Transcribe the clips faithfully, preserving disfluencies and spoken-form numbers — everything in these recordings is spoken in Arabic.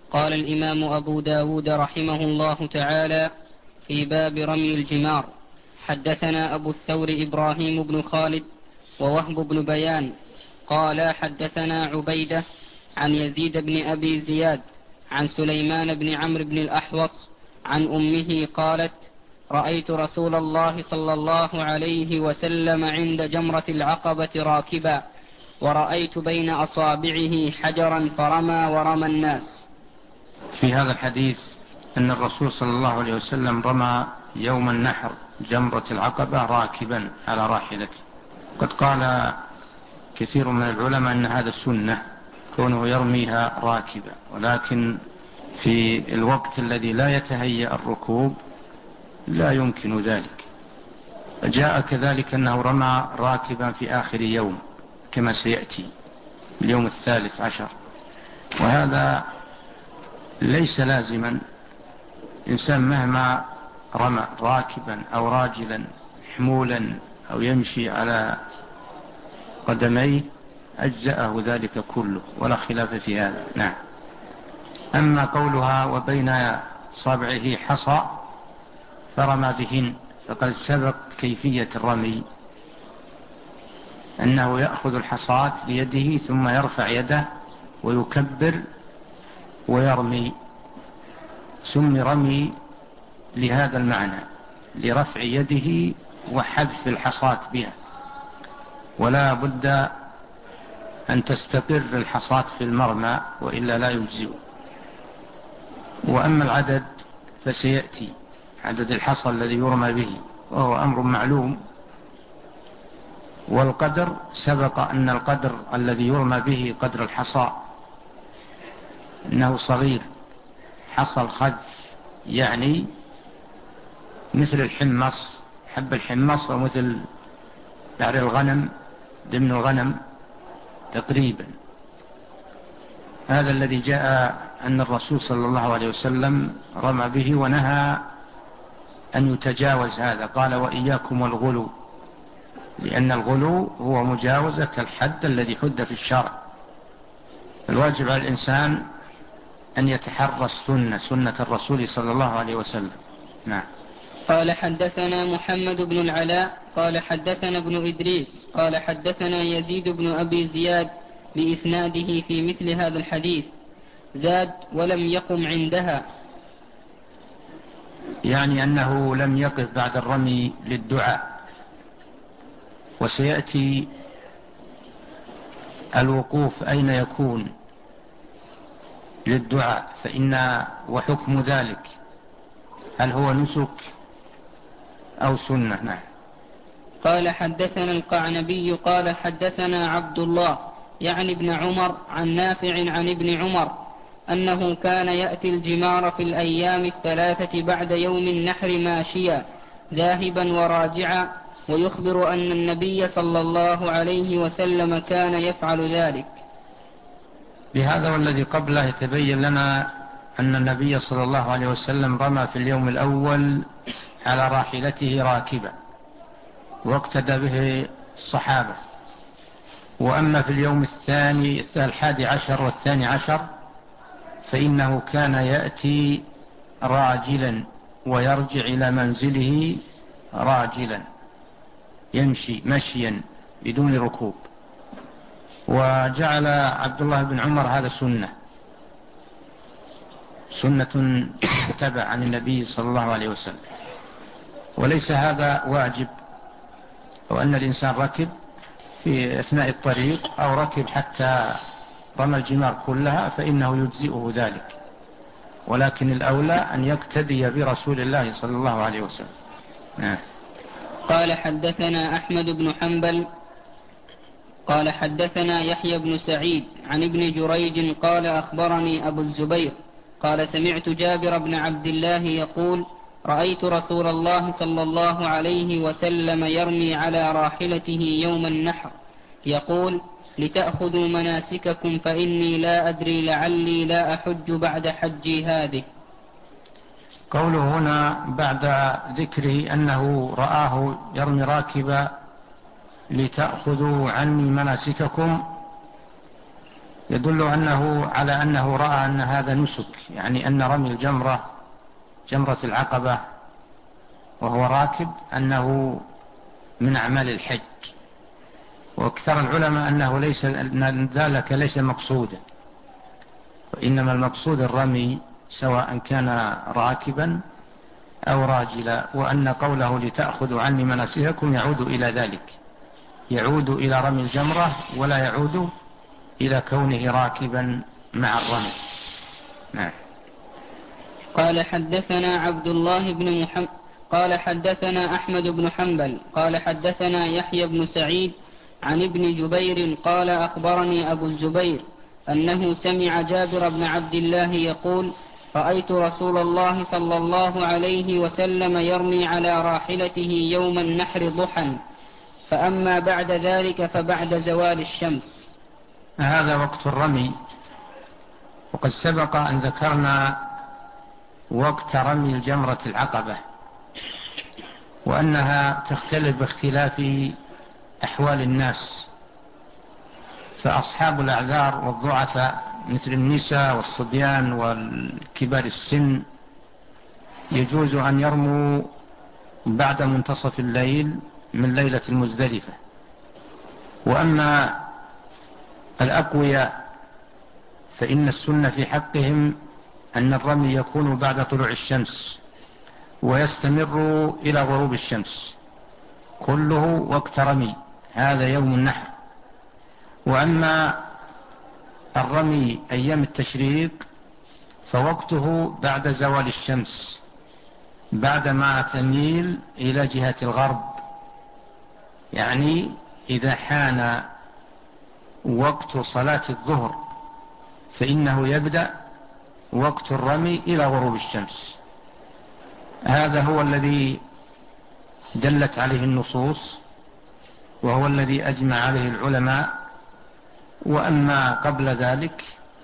قال الإمام أبو داود رحمه الله تعالى في باب رمي الجمار: حدثنا أبو الثور إبراهيم بن خالد ووهب بن بيان قال حدثنا عبيدة عن يزيد بن أبي زياد عن سليمان بن عمرو بن الأحوص عن أمه قالت: رأيت رسول الله صلى الله عليه وسلم عند جمرة العقبة راكبا، ورأيت بين أصابعه حجرا فرمى ورمى الناس. في هذا الحديث أن الرسول صلى الله عليه وسلم رمى يوم النحر جمرة العقبة راكبا على راحلته. قد قال كثير من العلماء أن هذا السنة كونه يرميها راكبا، ولكن في الوقت الذي لا يتهيأ الركوب لا يمكن ذلك. جاء كذلك أنه رمى راكبا في آخر يوم كما سيأتي اليوم الثالث عشر، وهذا ليس لازما. إنسان مهما رمى راكبا أو راجلا حمولا أو يمشي على قدميه أجزأه ذلك كله ولا خلاف في هذا. نعم. أما قولها وبين صابعه حصى فرمى بهن، فقد سبق كيفية الرمي أنه يأخذ الحصاة بيده ثم يرفع يده ويكبر ويرمي. سمي رمي لهذا المعنى، لرفع يده وحذف الحصاة بها، ولا بد أن تستقر الحصاة في المرمى وإلا لا يجزئ. وأما العدد فسيأتي عدد الحصى الذي يرمى به، وهو أمر معلوم. والقدر سبق أن القدر الذي يرمى به قدر الحصى إنه صغير، حصى الخذف يعني مثل الحمص، حب الحمص، ومثل بعر الغنم ضمن الغنم تقريبا. هذا الذي جاء أن الرسول صلى الله عليه وسلم رمى به ونهى أن يتجاوز هذا. قال: وإياكم والغلو، لأن الغلو هو مجاوزة الحد الذي حد في الشرع. الواجب على الإنسان أن يتحرى السنة، سنة الرسول صلى الله عليه وسلم. نعم. قال حدثنا محمد بن العلاء قال حدثنا ابن إدريس قال حدثنا يزيد بن أبي زياد بإسناده في مثل هذا الحديث، زاد: ولم يقم عندها، يعني أنه لم يقف بعد الرمي للدعاء. وسيأتي الوقوف أين يكون للدعاء، فإن وحكم ذلك هل هو نسك أو سنة. نعم. قال حدثنا القعنبي قال حدثنا عبد الله يعني ابن عمر عن نافع عن ابن عمر أنه كان يأتي الجمار في الأيام الثلاثة بعد يوم النحر ماشيا ذاهبا وراجعا، ويخبر أن النبي صلى الله عليه وسلم كان يفعل ذلك. بهذا والذي قبله يتبين لنا أن النبي صلى الله عليه وسلم رمى في اليوم الأول على راحلته راكبا، واقتدى به الصحابة. وأما في اليوم الثاني الحادي عشر والثاني عشر فإنه كان يأتي راجلا ويرجع إلى منزله راجلا، يمشي مشيا بدون ركوب. وجعل عبد الله بن عمر هذا سنة سنة تبع عن النبي صلى الله عليه وسلم، وليس هذا واجب. وأن الإنسان ركب في أثناء الطريق أو ركب حتى رمى الجمار كلها فإنه يجزئه ذلك، ولكن الأولى أن يقتدي برسول الله صلى الله عليه وسلم. نعم. قال حدثنا أحمد بن حنبل قال حدثنا يحيى بن سعيد عن ابن جريج قال أخبرني أبو الزبير قال سمعت جابر بن عبد الله يقول: رأيت رسول الله صلى الله عليه وسلم يرمي على راحلته يوم النحر يقول: لتأخذوا مناسككم فإني لا أدري لعلي لا أحج بعد حجي هذه. قوله هنا بعد ذكره أنه رآه يرمي راكبا: لتأخذوا عني مناسككم، يدل أنه على أنه رأى أن هذا نسك، يعني أن رمي الجمرة جمرة العقبة وهو راكب أنه من أعمال الحج. واكثر العلماء أنه ليس أن ذلك ليس مقصودا، وإنما المقصود الرمي سواء كان راكبا أو راجلا، وأن قوله لتأخذوا عني مناسككم يعود إلى ذلك، يعود إلى رمي الجمرة ولا يعود إلى كونه راكبا مع الرمي. نعم. قال حدثنا عبد الله بن محمد قال حدثنا أحمد بن حنبل قال حدثنا يحيى بن سعيد عن ابن جبير قال أخبرني أبو الزبير أنه سمع جابر بن عبد الله يقول رأيت رسول الله صلى الله عليه وسلم يرمي على راحلته يوم النحر ضحى، فأما بعد ذلك فبعد زوال الشمس. هذا وقت الرمي، وقد سبق أن ذكرنا وقت رمي الجمرة العقبة، وأنها تختلف باختلاف أحوال الناس، فأصحاب الأعذار والضعفاء مثل النساء والصبيان والكبار السن يجوز أن يرموا بعد منتصف الليل من ليلة المزدلفة. وأما الأقوياء فإن السنة في حقهم أن الرمي يكون بعد طلوع الشمس ويستمر إلى غروب الشمس، كله وقت رمي، هذا يوم النحر. وأما الرمي أيام التشريق فوقته بعد زوال الشمس، بعدما تميل إلى جهة الغرب، يعني إذا حان وقت صلاة الظهر فإنه يبدأ وقت الرمي إلى غروب الشمس. هذا هو الذي دلت عليه النصوص، وهو الذي أجمع عليه العلماء. وأما قبل ذلك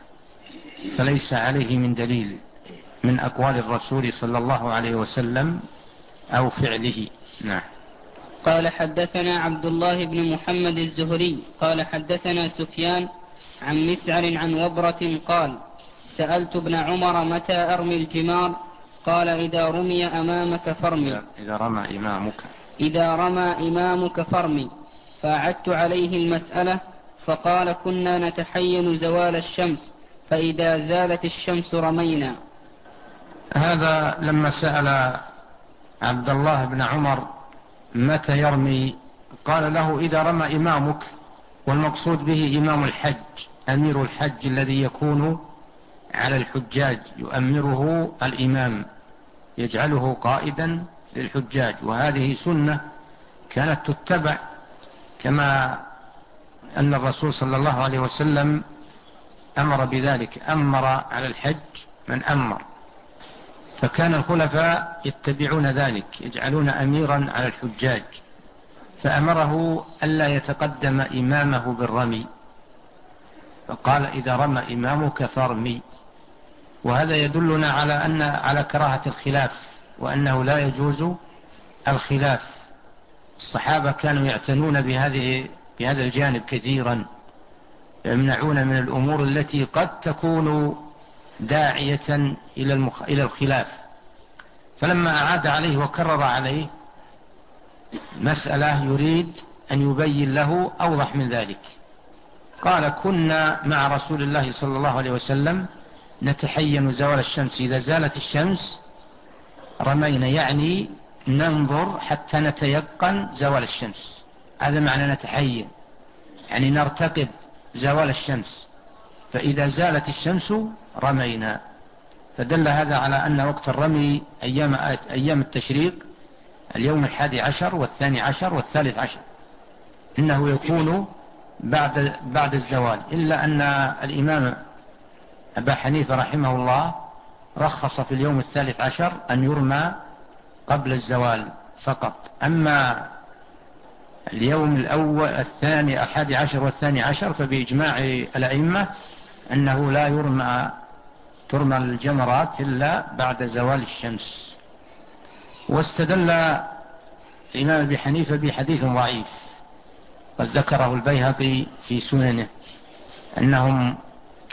فليس عليه من دليل من أقوال الرسول صلى الله عليه وسلم أو فعله. نعم. قال حدثنا عبد الله بن محمد الزهري قال حدثنا سفيان عن مسعر عن وبرة قال سألت ابن عمر متى أرمي الجمار؟ قال إذا رمي أمامك فارمي. إذا رمى إمامك إذا رمى إمامك فارمي. فأعدت عليه المسألة فقال كنا نتحين زوال الشمس، فإذا زالت الشمس رمينا. هذا لما سأل عبد الله بن عمر متى يرمي قال له إذا رمى إمامك، والمقصود به إمام الحج، أمير الحج الذي يكون على الحجاج، يؤمره الإمام، يجعله قائدا للحجاج. وهذه سنة كانت تتبع، كما أن الرسول صلى الله عليه وسلم أمر بذلك، أمر على الحج من أمر، فكان الخلفاء يتبعون ذلك، يجعلون أميرا على الحجاج، فأمره ألا يتقدم إمامه بالرمي، فقال إذا رمى إمامك فارمي. وهذا يدلنا على أن على كراهة الخلاف، وأنه لا يجوز الخلاف. الصحابة كانوا يعتنون بهذه بهذا الجانب كثيرا، يمنعون من الأمور التي قد تكون داعية إلى المخ... إلى الخلاف. فلما أعاد عليه وكرر عليه مسألة يريد أن يبين له أوضح من ذلك، قال كنا مع رسول الله صلى الله عليه وسلم نتحين زوال الشمس، إذا زالت الشمس رمينا، يعني ننظر حتى نتيقن زوال الشمس. هذا معنى نتحين، يعني نرتقب زوال الشمس، فإذا زالت الشمس رمينا. فدل هذا على أن وقت الرمي أيام, أيام التشريق اليوم الحادي عشر والثاني عشر والثالث عشر، إنه يكون بعد, بعد الزوال، إلا أن الإمام أبا حنيفة رحمه الله رخص في اليوم الثالث عشر أن يرمى قبل الزوال فقط. أما اليوم الأول الثاني الحادي عشر والثاني عشر فبإجماع الأئمة أنه لا يرمى ترمى الجمرات إلا بعد زوال الشمس. واستدل الإمام أبي حنيفة بحديث ضعيف قد ذكره البيهقي في سننه، أنهم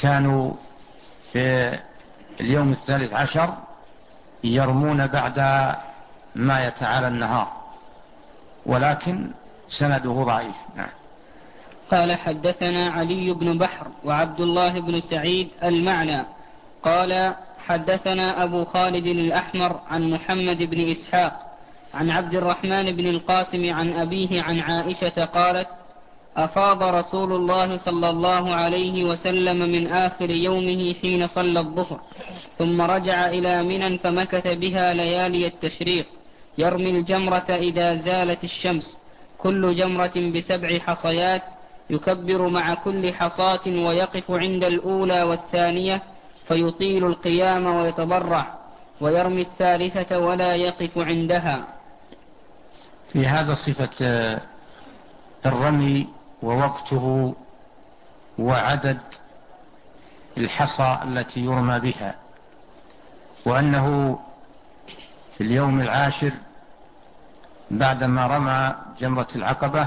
كانوا في اليوم الثالث عشر يرمون بعد ما يتعالى النهار، ولكن سنده ضعيف. نعم. قال حدثنا علي بن بحر وعبد الله بن سعيد المعنى قال حدثنا أبو خالد الأحمر عن محمد بن إسحاق عن عبد الرحمن بن القاسم عن أبيه عن عائشة قالت أفاض رسول الله صلى الله عليه وسلم من آخر يومه حين صلى الظهر ثم رجع إلى منى فمكث بها ليالي التشريق يرمي الجمرة إذا زالت الشمس كل جمرة بسبع حصيات يكبر مع كل حصاة ويقف عند الأولى والثانية فيطيل القيام ويتضرع ويرمي الثالثة ولا يقف عندها. في هذا صفة الرمي ووقته وعدد الحصى التي يرمى بها، وأنه في اليوم العاشر بعدما رمى جمرة العقبة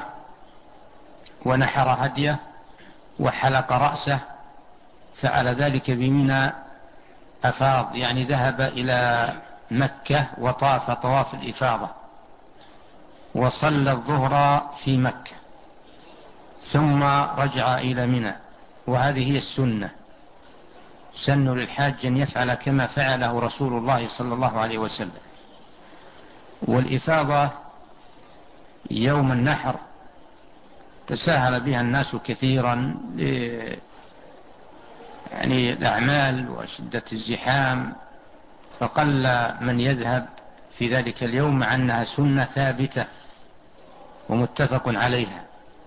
ونحر هديه وحلق رأسه فعل ذلك بمنى أفاض، يعني ذهب إلى مكة وطاف طواف الإفاضة وصلى الظهر في مكة ثم رجع إلى منى. وهذه هي السنة، سن للحاج أن يفعل كما فعله رسول الله صلى الله عليه وسلم. والإفاضة يوم النحر تساهل بها الناس كثيرا يعني الأعمال وشدة الزحام، فقل من يذهب في ذلك اليوم، مع أنها سنة ثابتة ومتفق عليها،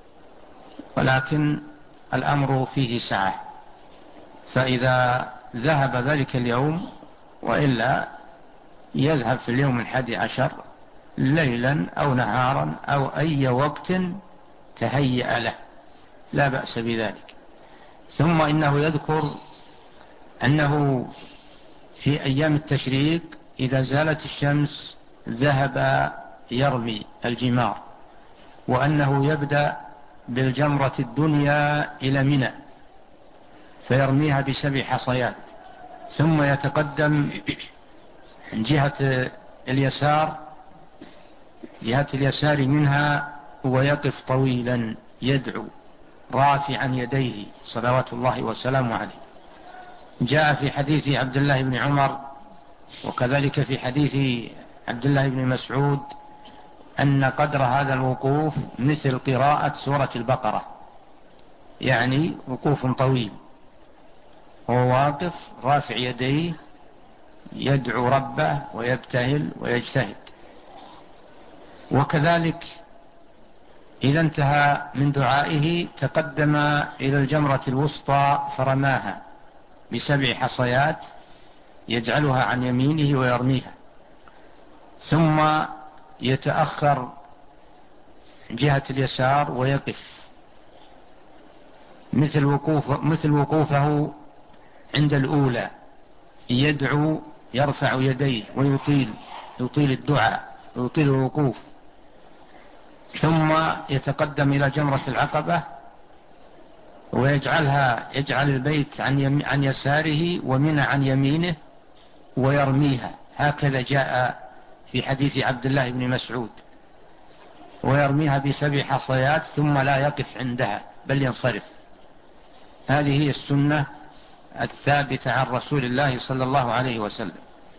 ولكن الأمر فيه سعة، فإذا ذهب ذلك اليوم وإلا يذهب في اليوم الحادي عشر ليلا أو نهارا أو أي وقت تهيأ له لا بأس بذلك. ثم إنه يذكر أنه في أيام التشريق إذا زالت الشمس ذهب يرمي الجمار، وأنه يبدأ بالجمرة الدنيا إلى منى فيرميها بسبع حصيات، ثم يتقدم من جهة اليسار جهة اليسار منها ويقف طويلا يدعو رافعا يديه صلوات الله وسلامه عليه. جاء في حديث عبد الله بن عمر وكذلك في حديث عبد الله بن مسعود أن قدر هذا الوقوف مثل قراءة سورة البقرة، يعني وقوف طويل وهو واقف رافع يديه يدعو ربه ويبتهل ويجتهد. وكذلك إذا انتهى من دعائه تقدم إلى الجمرة الوسطى فرماها بسبع حصيات يجعلها عن يمينه ويرميها، ثم يتأخر جهة اليسار ويقف مثل وقوف مثل وقوفه عند الأولى يدعو يرفع يديه ويطيل يطيل الدعاء ويطيل الوقوف، ثم يتقدم إلى جمرة العقبة ويجعلها يجعل البيت عن, يم عن يساره ومنى عن يمينه ويرميها، هكذا جاء في حديث عبد الله بن مسعود، ويرميها بسبع حصيات ثم لا يقف عندها بل ينصرف. هذه هي السنة الثابتة عن رسول الله صلى الله عليه وسلم.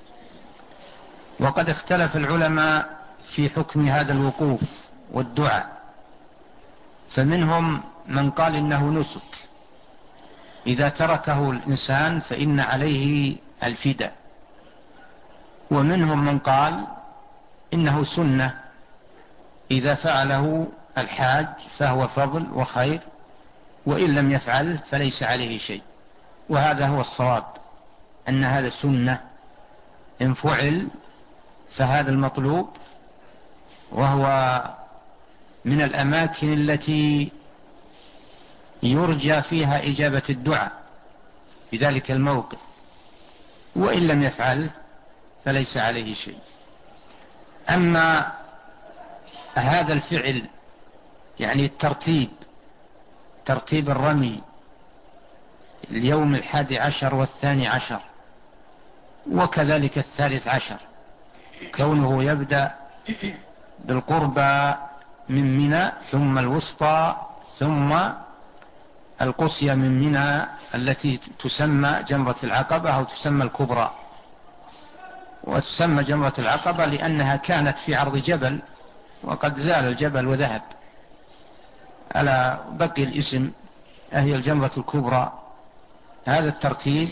وقد اختلف العلماء في حكم هذا الوقوف والدعاء، فمنهم من قال إنه نسك إذا تركه الإنسان فإن عليه الفداء، ومنهم من قال إنه سنة إذا فعله الحاج فهو فضل وخير، وإن لم يفعله فليس عليه شيء. وهذا هو الصواب، أن هذا سنة إن فعل فهذا المطلوب، وهو من الأماكن التي يرجى فيها إجابة الدعاء بذلك الموقف، وإن لم يفعل فليس عليه شيء. أما هذا الفعل يعني الترتيب ترتيب الرمي اليوم الحادي عشر والثاني عشر وكذلك الثالث عشر، كونه يبدأ بالقربى من منى ثم الوسطى ثم القصية من منى التي تسمى جمرة العقبة أو تسمى الكبرى. وتسمى جمرة العقبة لأنها كانت في عرض جبل وقد زال الجبل وذهب، على بقي الاسم أهي الجمرة الكبرى. هذا الترتيب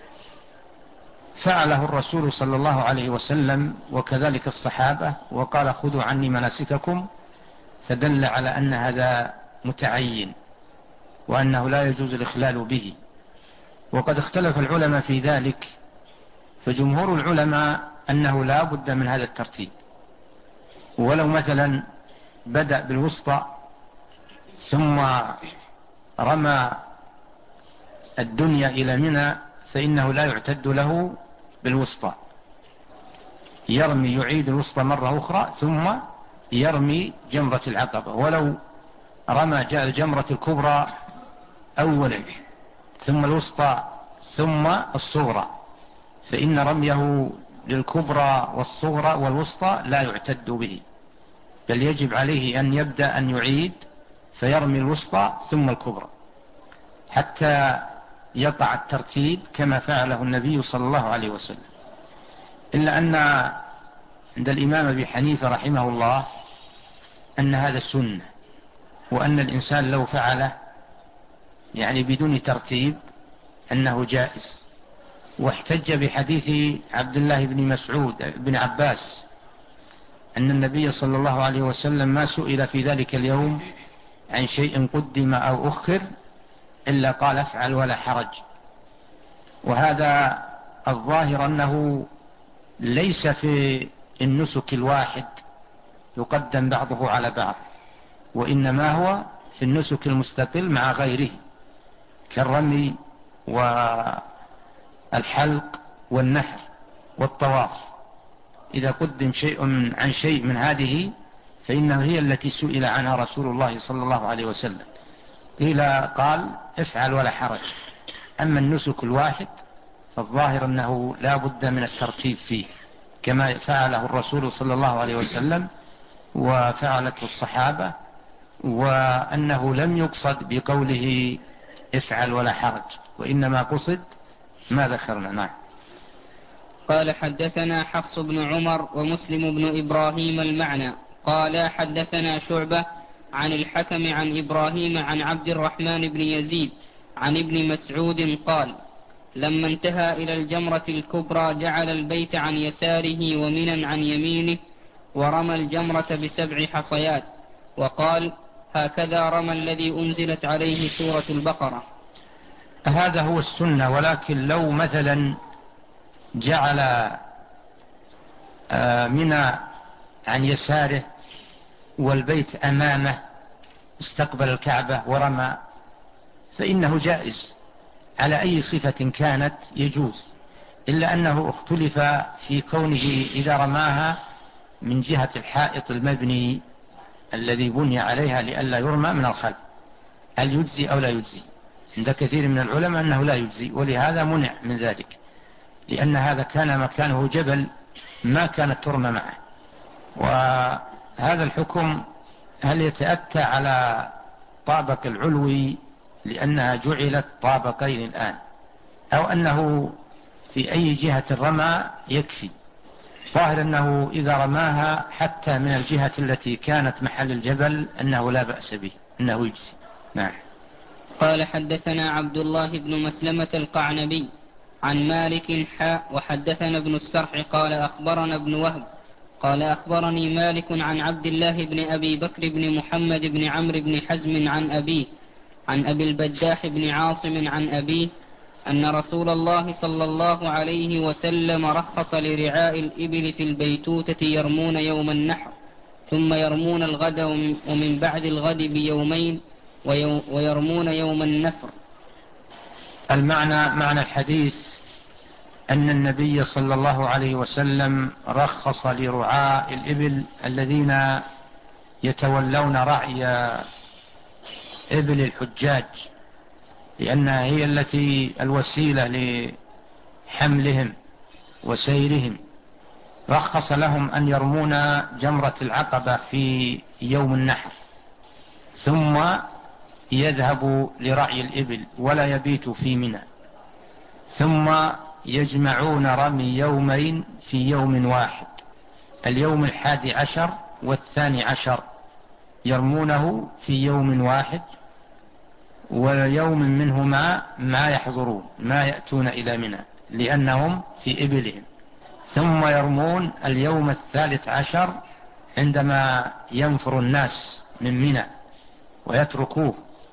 فعله الرسول صلى الله عليه وسلم وكذلك الصحابة، وقال خذوا عني مناسككم، فدل على أن هذا متعين وأنه لا يجوز الإخلال به. وقد اختلف العلماء في ذلك، فجمهور العلماء أنه لا بد من هذا الترتيب، ولو مثلا بدأ بالوسطى ثم رمى الدنيا إلى منى فإنه لا يعتد له بالوسطى، يرمي يعيد الوسطى مرة أخرى ثم يرمي جمرة العقبة. ولو رمى الجمرة الكبرى أولا ثم الوسطى ثم الصغرى فإن رميه للكبرى والصغرى والوسطى لا يعتد به، بل يجب عليه أن يبدأ أن يعيد فيرمي الوسطى ثم الكبرى حتى يقع الترتيب كما فعله النبي صلى الله عليه وسلم. إلا أن عند الإمام أبي حنيفة رحمه الله أن هذا السنة، وأن الإنسان لو فعله يعني بدون ترتيب أنه جائز. واحتج بحديث عبد الله بن مسعود بن عباس أن النبي صلى الله عليه وسلم ما سئل في ذلك اليوم عن شيء قدم أو أخر إلا قال افعل ولا حرج. وهذا الظاهر أنه ليس في النسك الواحد يقدم بعضه على بعض، وإنما هو في النسك المستقل مع غيره كالرمي والحلق والنحر والطواف. إذا قدم شيء من عن شيء من هذه فإنه هي التي سئل عنها رسول الله صلى الله عليه وسلم، قيل قال افعل ولا حرج. أما النسك الواحد فالظاهر أنه لا بد من الترتيب فيه كما فعله الرسول صلى الله عليه وسلم وفعلته الصحابة، وأنه لم يقصد بقوله افعل ولا حرج، وإنما قصد ما ذكرنا. نعم. قال حدثنا حفص بن عمر ومسلم بن إبراهيم المعنى قال حدثنا شعبة عن الحكم عن إبراهيم عن عبد الرحمن بن يزيد عن ابن مسعود قال لما انتهى إلى الجمرة الكبرى جعل البيت عن يساره ومنا عن يمينه ورمى الجمرة بسبع حصيات، وقال هكذا رمى الذي أنزلت عليه سورة البقرة. هذا هو السنة، ولكن لو مثلا جعل منى عن يساره والبيت أمامه استقبل الكعبة ورمى فإنه جائز على أي صفة كانت يجوز، إلا أنه اختلف في كونه إذا رماها من جهة الحائط المبني الذي بني عليها لئلا يرمى من الخلف هل يجزي أو لا يجزي. عند كثير من العلماء أنه لا يجزي، ولهذا منع من ذلك، لأن هذا كان مكانه جبل ما كانت ترمى معه. وهذا الحكم هل يتأتى على طابق العلوي لأنها جعلت طابقين الآن، أو أنه في أي جهة الرمى يكفي؟ ظاهر أنه إذا رماها حتى من الجهة التي كانت محل الجبل أنه لا بأس به، أنه يجزي. نعم. قال حدثنا عبد الله بن مسلمة القعنبي عن مالك حاء وحدثنا ابن السرح قال أخبرنا ابن وهب قال أخبرني مالك عن عبد الله بن أبي بكر بن محمد بن عمرو بن حزم عن أبيه عن أبي البداح بن عاصم عن أبيه أن رسول الله صلى الله عليه وسلم رخص لرعاء الإبل في البيتوتة يرمون يوم النحر ثم يرمون الغد ومن بعد الغد بيومين ويرمون يوم النفر. المعنى معنى الحديث أن النبي صلى الله عليه وسلم رخص لرعاء الإبل الذين يتولون رعي إبل الحجاج لأنها هي التي الوسيلة لحملهم وسيرهم. رخص لهم أن يرمون جمرة العقبة في يوم النحر، ثم يذهبوا لرعي الإبل ولا يبيتوا في منى، ثم يجمعون رمي يومين في يوم واحد، اليوم الحادي عشر والثاني عشر يرمونه في يوم واحد، ويوم منهما ما يحضرون ما يأتون إلى منى لأنهم في إبلهم، ثم يرمون اليوم الثالث عشر عندما ينفر الناس من منى ويتركوه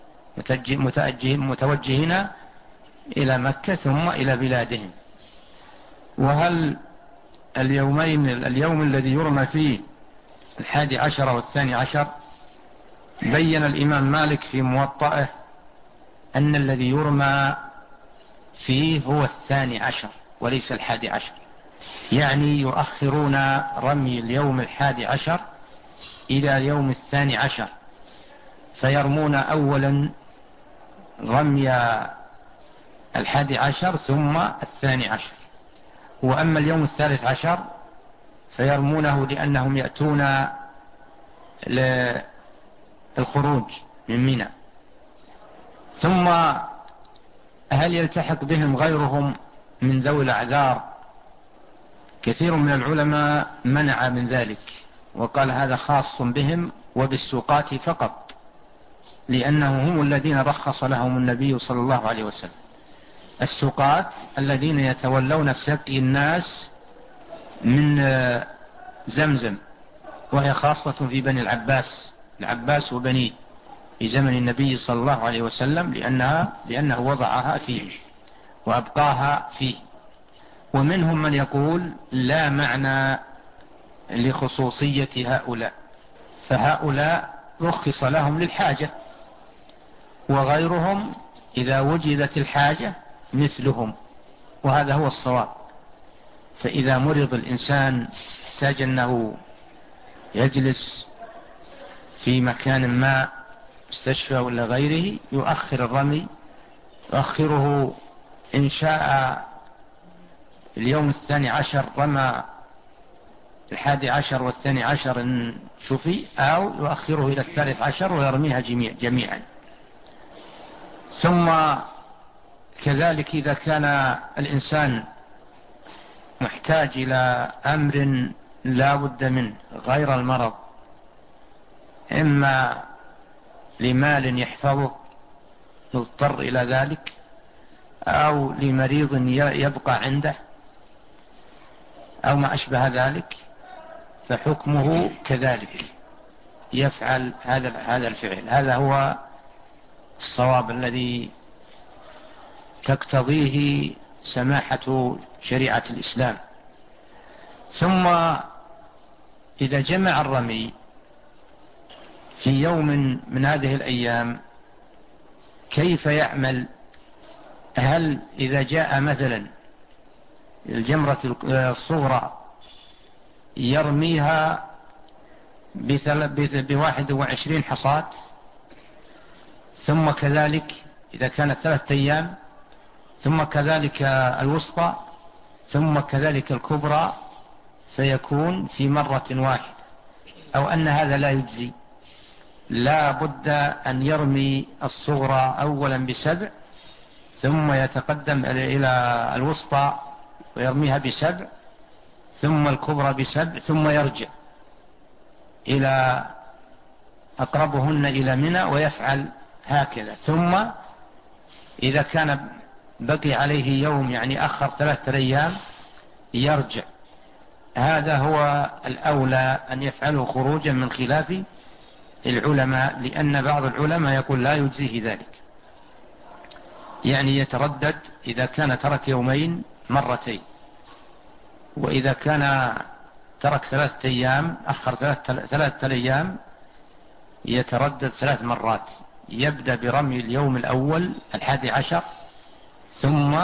متوجهين إلى مكة ثم إلى بلادهم. وهل اليومين اليوم الذي يرمى فيه الحادي عشر والثاني عشر، بين الإمام مالك في موطئه أن الذي يرمى فيه هو الثاني عشر وليس الحادي عشر، يعني يؤخرون رمي اليوم الحادي عشر إلى اليوم الثاني عشر، فيرمون أولا رمي الحادي عشر ثم الثاني عشر. وأما اليوم الثالث عشر فيرمونه لأنهم يأتون للخروج من منى. ثم هل يلتحق بهم غيرهم من ذوي الأعذار؟ كثير من العلماء منع من ذلك وقال هذا خاص بهم وبالسوقات فقط، لأنهم هم الذين رخص لهم النبي صلى الله عليه وسلم. السوقات الذين يتولون سقي الناس من زمزم، وهي خاصة في بني العباس العباس وبنيه في زمن النبي صلى الله عليه وسلم، لأنها لأنه وضعها فيه وأبقاها فيه. ومنهم من يقول لا معنى لخصوصية هؤلاء، فهؤلاء رخص لهم للحاجة، وغيرهم إذا وجدت الحاجة مثلهم، وهذا هو الصواب. فإذا مرض الإنسان احتاج أنه يجلس في مكان ما مستشفى ولا غيره يؤخر الرمي، يؤخره إن شاء اليوم الثاني عشر رمى الحادي عشر والثاني عشر إن شفي، أو يؤخره إلى الثالث عشر ويرميها جميع جميعا. ثم كذلك إذا كان الإنسان محتاج إلى أمر لا بد منه غير المرض، إما لمال يحفظه يضطر إلى ذلك، أو لمريض يبقى عنده، أو ما أشبه ذلك، فحكمه كذلك يفعل هذا هذا الفعل. هذا هو الصواب الذي تقتضيه سماحة شريعة الإسلام. ثم إذا جمع الرمي في يوم من هذه الأيام كيف يعمل؟ هل إذا جاء مثلا الجمرة الصغرى يرميها بواحد وعشرين حصاة، ثم كذلك إذا كانت ثلاثة أيام، ثم كذلك الوسطى، ثم كذلك الكبرى، فيكون في مرة واحدة؟ أو أن هذا لا يجزي، لا بد أن يرمي الصغرى أولا بسبع، ثم يتقدم إلى الوسطى ويرميها بسبع، ثم الكبرى بسبع، ثم يرجع إلى أقربهن إلى منى ويفعل هكذا. ثم إذا كان بقي عليه يوم يعني أخر ثلاثة أيام يرجع. هذا هو الأولى أن يفعله خروجا من خلاف العلماء، لأن بعض العلماء يقول لا يجزيه ذلك، يعني يتردد إذا كان ترك يومين مرتين، وإذا كان ترك ثلاثة أيام أخر ثلاثة أيام يتردد ثلاث مرات، يبدأ برمي اليوم الأول الحادي عشر، ثم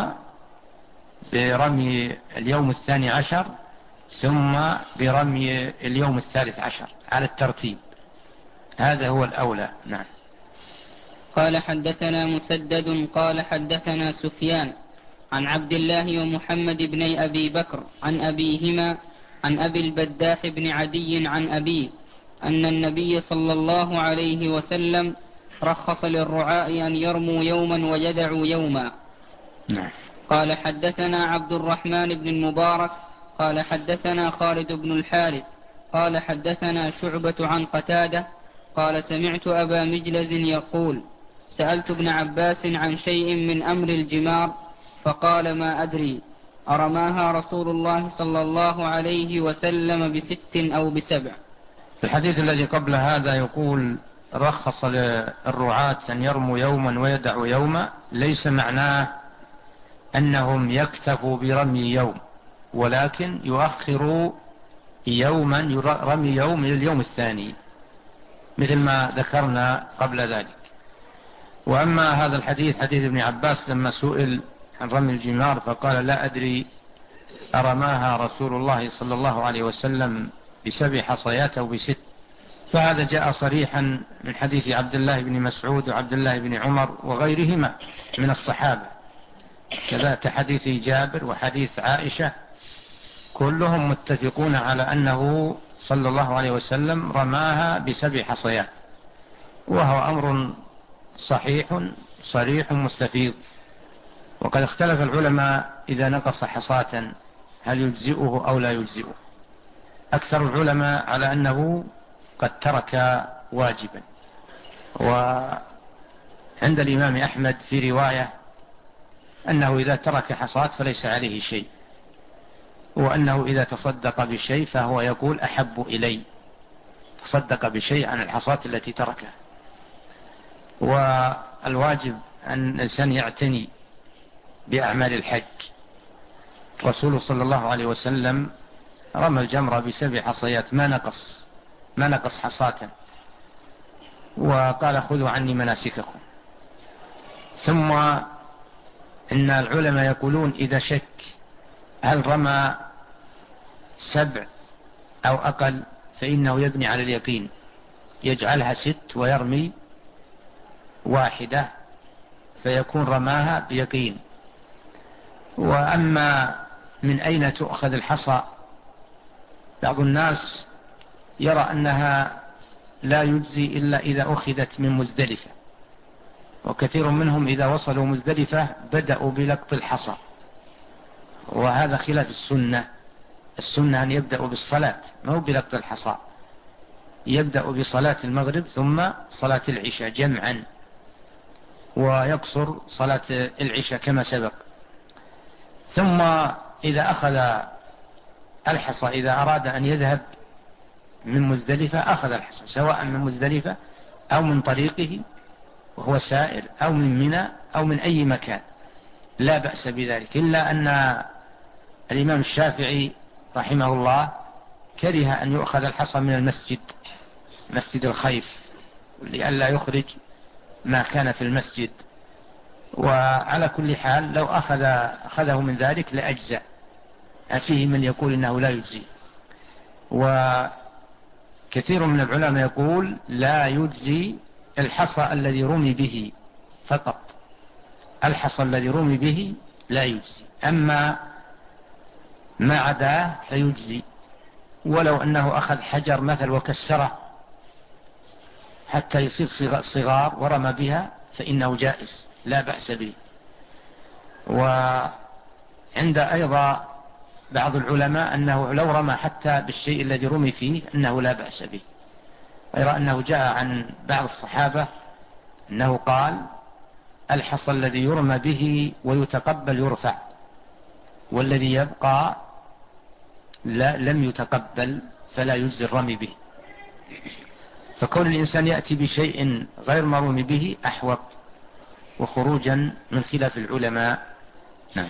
برمي اليوم الثاني عشر، ثم برمي اليوم الثالث عشر على الترتيب. هذا هو الأولى. نعم. قال حدثنا مسدد قال حدثنا سفيان عن عبد الله ومحمد بن أبي بكر عن أبيهما عن أبي البداح بن عدي عن أبيه أن النبي صلى الله عليه وسلم رخص للرعاء أن يرموا يوما ويدعوا يوما. نعم. قال حدثنا عبد الرحمن بن المبارك قال حدثنا خالد بن الحارث قال حدثنا شعبة عن قتادة قال سمعت أبا مجلز يقول سألت ابن عباس عن شيء من أمر الجمار فقال ما أدري أرماها رسول الله صلى الله عليه وسلم بست أو بسبع. الحديث الذي قبل هذا يقول رخص للرعاة أن يرموا يوما ويدعوا يوما، ليس معناه أنهم يكتفوا برمي يوم، ولكن يؤخروا يوما رمي يوم إلى اليوم الثاني مثل ما ذكرنا قبل ذلك. وأما هذا الحديث حديث ابن عباس لما سئل عن رمي الجمار فقال لا أدري أرماها رسول الله صلى الله عليه وسلم بسبع حصيات أو بست، فهذا جاء صريحا من حديث عبد الله بن مسعود وعبد الله بن عمر وغيرهما من الصحابة، كذلك حديث جابر وحديث عائشة، كلهم متفقون على أنه صلى الله عليه وسلم رماها بسبع حصيات، وهو أمر صحيح صريح مستفيض. وقد اختلف العلماء إذا نقص حصاة هل يجزئه أو لا يجزئه. أكثر العلماء على أنه قد ترك واجبا، وعند الإمام أحمد في رواية أنه إذا ترك حصاة فليس عليه شيء، وأنه إذا تصدق بشيء فهو يقول أحب إلي، تصدق بشيء عن الحصاة التي تركها. والواجب أن الإنسان يعتني بأعمال الحج. رسول صلى الله عليه وسلم رمى الجمرة بسبع حصيات ما نقص ما نقص حصاة، وقال خذوا عني مناسككم. ثم إن العلماء يقولون إذا شك هل رمى سبع أو أقل فإنه يبني على اليقين، يجعلها ست ويرمي واحدة فيكون رماها بيقين. وأما من أين تؤخذ الحصى، بعض الناس يرى أنها لا يجزي إلا إذا أخذت من مزدلفة، وكثير منهم إذا وصلوا مزدلفة بدأوا بلقط الحصى، وهذا خلاف السنة. السنة أن يبدأوا بالصلاة ما هو بلقط الحصى، يبدأ بصلاة المغرب ثم صلاة العشاء جمعا، ويقصر صلاة العشاء كما سبق. ثم إذا أخذ الحصى إذا أراد أن يذهب من مزدلفة أخذ الحصى سواء من مزدلفة أو من طريقه وهو سائر أو من منى أو من أي مكان، لا بأس بذلك، إلا أن الإمام الشافعي رحمه الله كره أن يؤخذ الحصى من المسجد، مسجد الخيف، لئلا يخرج ما كان في المسجد. وعلى كل حال لو أخذ أخذه من ذلك لأجزأ. فيه من يقول إنه لا يجزي، وكثير من العلماء يقول لا يجزي الحصى الذي رمي به فقط، الحصى الذي رمي به لا يجزي، أما ما عداه فيجزي. ولو أنه أخذ حجر مثل وكسره حتى يصير صغار ورمى بها فإنه جائز لا بأس به. وعند أيضا بعض العلماء أنه لو رمى حتى بالشيء الذي رمي فيه أنه لا بأس به، غير أنه جاء عن بعض الصحابة أنه قال الحصى الذي يرمى به ويتقبل يرفع، والذي يبقى لا لم يتقبل فلا يجزي الرمي به. فكون الإنسان يأتي بشيء غير مرمي به أحوط وخروجا من خلاف العلماء. نعم.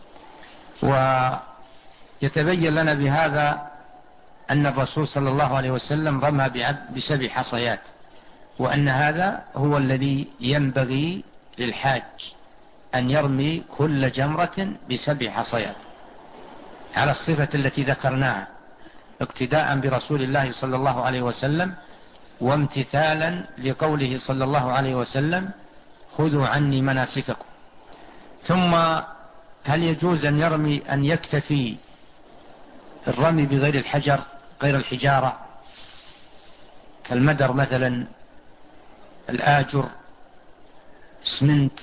ويتبين لنا بهذا أن الرسول صلى الله عليه وسلم رمى بسبع حصيات، وأن هذا هو الذي ينبغي للحاج أن يرمي كل جمرة بسبع حصيات على الصفة التي ذكرناها، اقتداء برسول الله صلى الله عليه وسلم، وامتثالا لقوله صلى الله عليه وسلم خذوا عني مناسككم. ثم هل يجوز أن يرمي أن يكتفي الرمي بغير الحجر غير الحجارة كالمدر مثلا، الآجر، اسمنت،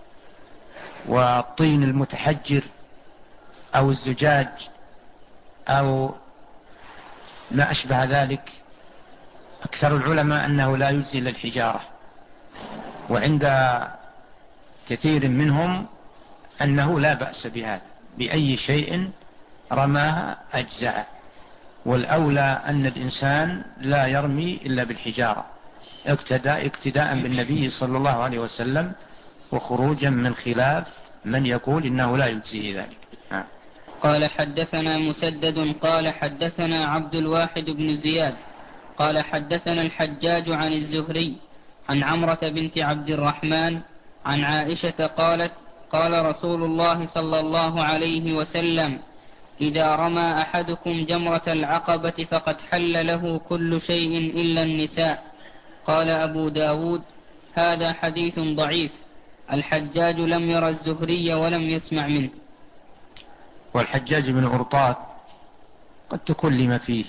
والطين المتحجر أو الزجاج أو ما أشبه ذلك؟ أكثر العلماء أنه لا يجزي للحجارة، وعند كثير منهم أنه لا بأس بهذا، بأي شيء رماها أجزاء، والأولى أن الإنسان لا يرمي إلا بالحجارة اقتداء اقتداء بالنبي صلى الله عليه وسلم، وخروجا من خلاف من يقول إنه لا يجزي ذلك. قال حدثنا مسدد قال حدثنا عبد الواحد بن زياد قال حدثنا الحجاج عن الزهري عن عمرة بنت عبد الرحمن عن عائشة قالت قال رسول الله صلى الله عليه وسلم: إذا رمى أحدكم جمرة العقبة فقد حل له كل شيء إلا النساء. قال أبو داود: هذا حديث ضعيف، الحجاج لم ير الزهري ولم يسمع منه. والحجاج بن أرطاط قد تكلم فيه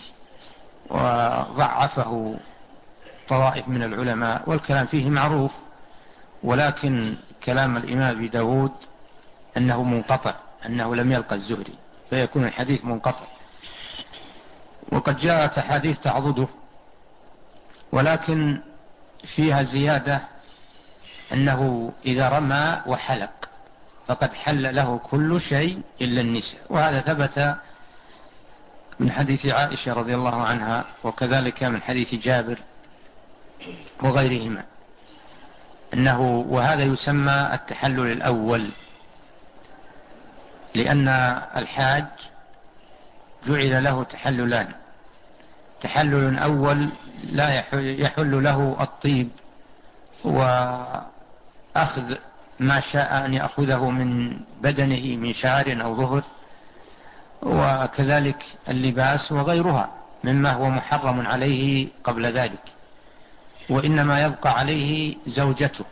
وضعفه طوائف من العلماء، والكلام فيه معروف، ولكن كلام الإمام أبي داود أنه منقطع، أنه لم يلقى الزهري، فيكون الحديث منقطع. وقد جاءت أحاديث تعضده، ولكن فيها زيادة أنه إذا رمى وحلق فقد حل له كل شيء إلا النساء، وهذا ثبت من حديث عائشة رضي الله عنها، وكذلك من حديث جابر وغيرهما، أنه وهذا يسمى التحلل الأول، لأن الحاج جعل له تحللان: تحلل أول لا يحل له الطيب وأخذ ما شاء أن يأخذه من بدنه من شعر أو ظهر، وكذلك اللباس وغيرها مما هو محرم عليه قبل ذلك، وإنما يبقى عليه زوجته،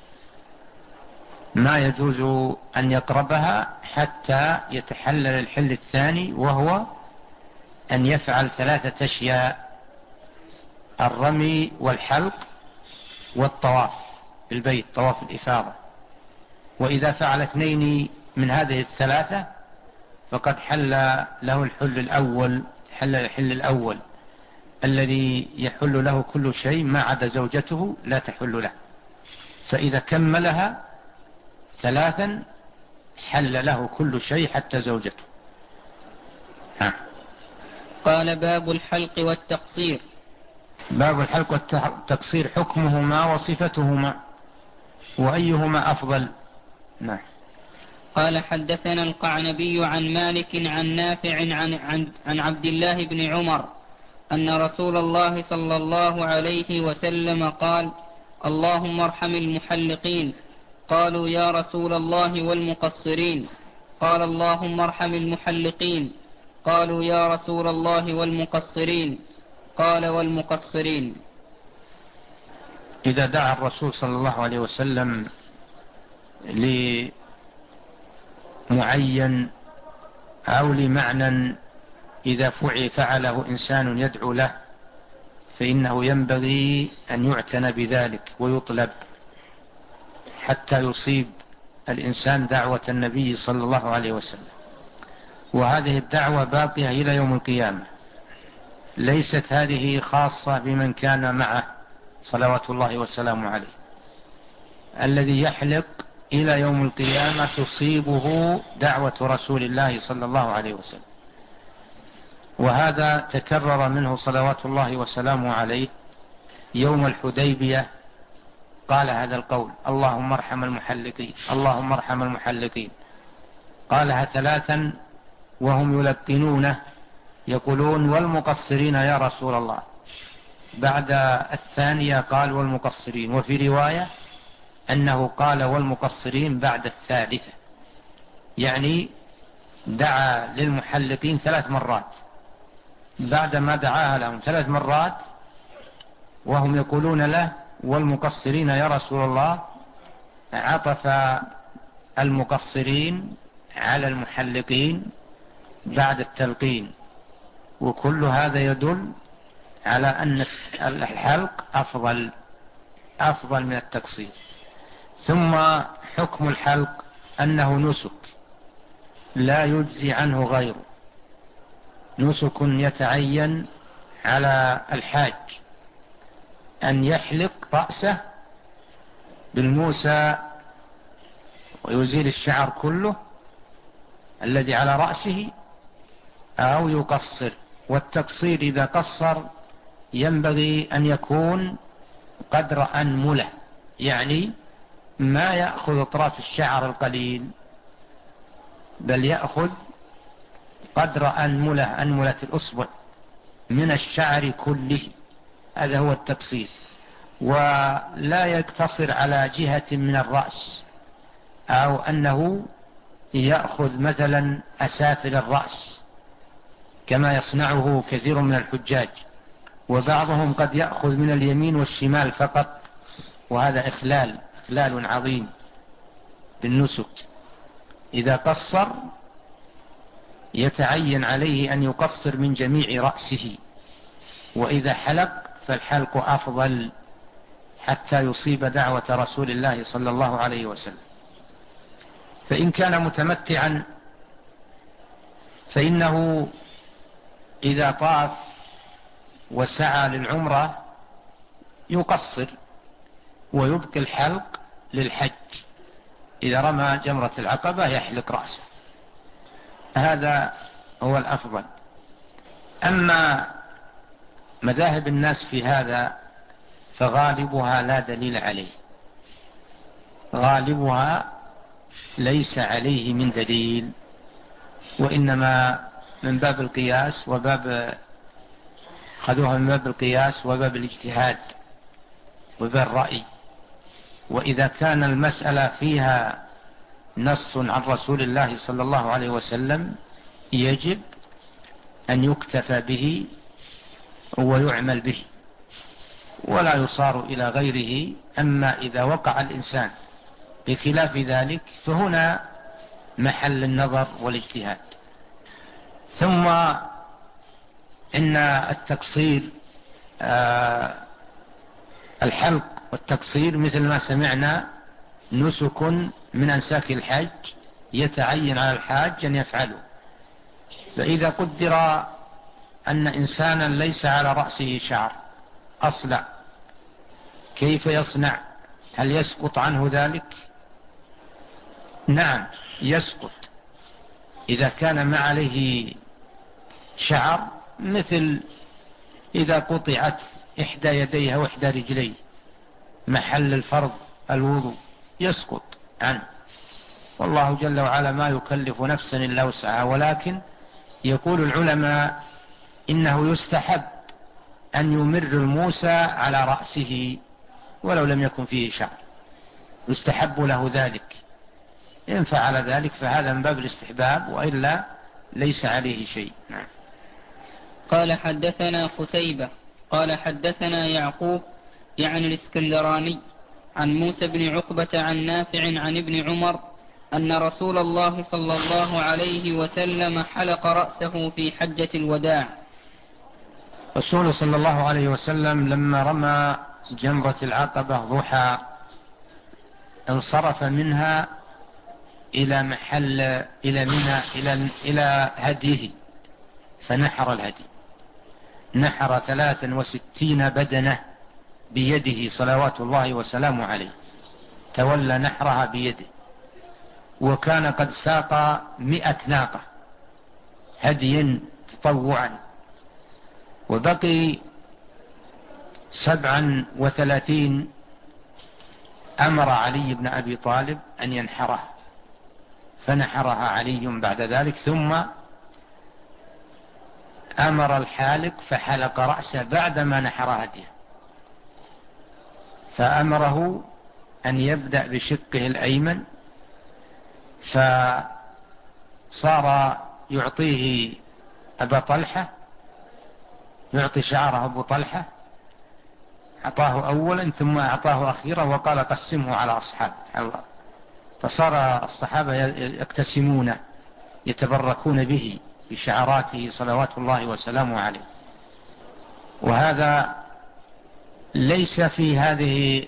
ما يجوز أن يقربها حتى يتحلل الحل الثاني، وهو أن يفعل ثلاثة أشياء: الرمي والحلق والطواف بالبيت، طواف الإفاضة. وإذا فعل اثنين من هذه الثلاثة فقد حل له الحل الأول، حل الحل الأول الذي يحل له كل شيء ما عدا زوجته لا تحل له، فإذا كملها ثلاثا حل له كل شيء حتى زوجته. ها. قال: باب الحلق والتقصير. باب الحلق والتقصير، حكمهما وصفتهما وأيهما أفضل. نعم. قال: حدثنا القعنبي عن مالك عن نافع عن, عن, عن عبد الله بن عمر أن رسول الله صلى الله عليه وسلم قال: اللهم ارحم المحلقين. قالوا: يا رسول الله والمقصرين؟ قال: اللهم ارحم المحلقين. قالوا: يا رسول الله والمقصرين؟ قال: والمقصرين. إذا دعا الرسول صلى الله عليه وسلم لمعين أو لمعنى إذا فعل فعله إنسان يدعو له، فإنه ينبغي أن يعتنى بذلك ويطلب حتى يصيب الإنسان دعوة النبي صلى الله عليه وسلم. وهذه الدعوة باقية إلى يوم القيامة، ليست هذه خاصة بمن كان معه صلوات الله وسلامه عليه. الذي يحلق إلى يوم القيامة تصيبه دعوة رسول الله صلى الله عليه وسلم. وهذا تكرر منه صلوات الله وسلامه عليه يوم الحديبية، قال هذا القول: اللهم ارحم المحلقين، اللهم ارحم المحلقين. قالها ثلاثا وهم يلقنونه يقولون: والمقصرين يا رسول الله. بعد الثانية قال: والمقصرين. وفي رواية أنه قال: والمقصرين بعد الثالثة، يعني دعا للمحلقين ثلاث مرات، بعدما دعاها لهم ثلاث مرات وهم يقولون له: والمقصرين يا رسول الله، عطف المقصرين على المحلقين بعد التلقين، وكل هذا يدل على أن الحلق أفضل أفضل من التقصير. ثم حكم الحلق أنه نسك لا يجزي عنه غيره، نسك يتعين على الحاج أن يحلق رأسه بالموسى ويزيل الشعر كله الذي على رأسه أو يقصر. والتقصير إذا قصر ينبغي أن يكون قدر أنملة، يعني ما يأخذ أطراف الشعر القليل، بل يأخذ قدر أنملة أنملة الأصبع من الشعر كله، هذا هو التقصير. ولا يقتصر على جهة من الرأس، أو أنه يأخذ مثلا أسافل الرأس كما يصنعه كثير من الحجاج، وبعضهم قد يأخذ من اليمين والشمال فقط، وهذا إخلال إخلال عظيم بالنسك. إذا قصر يتعين عليه أن يقصر من جميع رأسه، وإذا حلق فالحلق أفضل حتى يصيب دعوة رسول الله صلى الله عليه وسلم. فإن كان متمتعا فإنه إذا طاف وسعى للعمرة يقصر ويبقي الحلق للحج، إذا رمى جمرة العقبة يحلق رأسه، هذا هو الأفضل. أما مذاهب الناس في هذا فغالبها لا دليل عليه، غالبها ليس عليه من دليل، وإنما من باب القياس وباب خذوها من باب القياس وباب الاجتهاد وباب الرأي. وإذا كان المسألة فيها نص عن رسول الله صلى الله عليه وسلم يجب أن يكتفى به ويعمل به ولا يصار إلى غيره. أما إذا وقع الإنسان بخلاف ذلك فهنا محل النظر والاجتهاد. ثم إن التقصير آه الحلق والتقصير مثل ما سمعنا نسك من أنساك الحج يتعين على الحاج أن يفعله. فإذا قدر أن إنسانا ليس على رأسه شعر أصلع، كيف يصنع؟ هل يسقط عنه ذلك؟ نعم يسقط إذا كان ما عليه شعر، مثل إذا قطعت إحدى يديها وإحدى رجليه محل الفرض الوضوء يسقط عنه. والله جل وعلا ما يكلف نفسا إلا وسعها، ولكن يقول العلماء إنه يستحب أن يمر الموسى على رأسه ولو لم يكن فيه شعر، يستحب له ذلك. إن فعل ذلك فهذا من باب الاستحباب، وإلا ليس عليه شيء. نعم. قال حدثنا قتيبة قال حدثنا يعقوب يعني الإسكندراني عن موسى بن عقبة عن نافع عن ابن عمر أن رسول الله صلى الله عليه وسلم حلق رأسه في حجة الوداع. رسول صلى الله عليه وسلم لما رمى جمرة العقبة ضحى انصرف منها إلى محل إلى منى إلى إلى هديه فنحر الهدي، نحر ثلاثا وستين بدنة بيده صلوات الله وسلامه عليه، تولى نحرها بيده. وكان قد ساق مئة ناقة هدي تطوعا، وبقي سبعا وثلاثين أمر علي بن أبي طالب أن ينحرها، فنحرها علي بعد ذلك، ثم أمر الحالق فحلق رأسه بعدما نحر هديه، فأمره أن يبدأ بشقه الأيمن، فصار يعطيه أبا طلحة، يعطي شعره أبو طلحة أعطاه أولا ثم أعطاه أخيرا وقال قسمه على أصحاب، فصار الصحابة يقتسمون يتبركون به بشعراته صلوات الله وسلامه عليه. وهذا ليس في هذه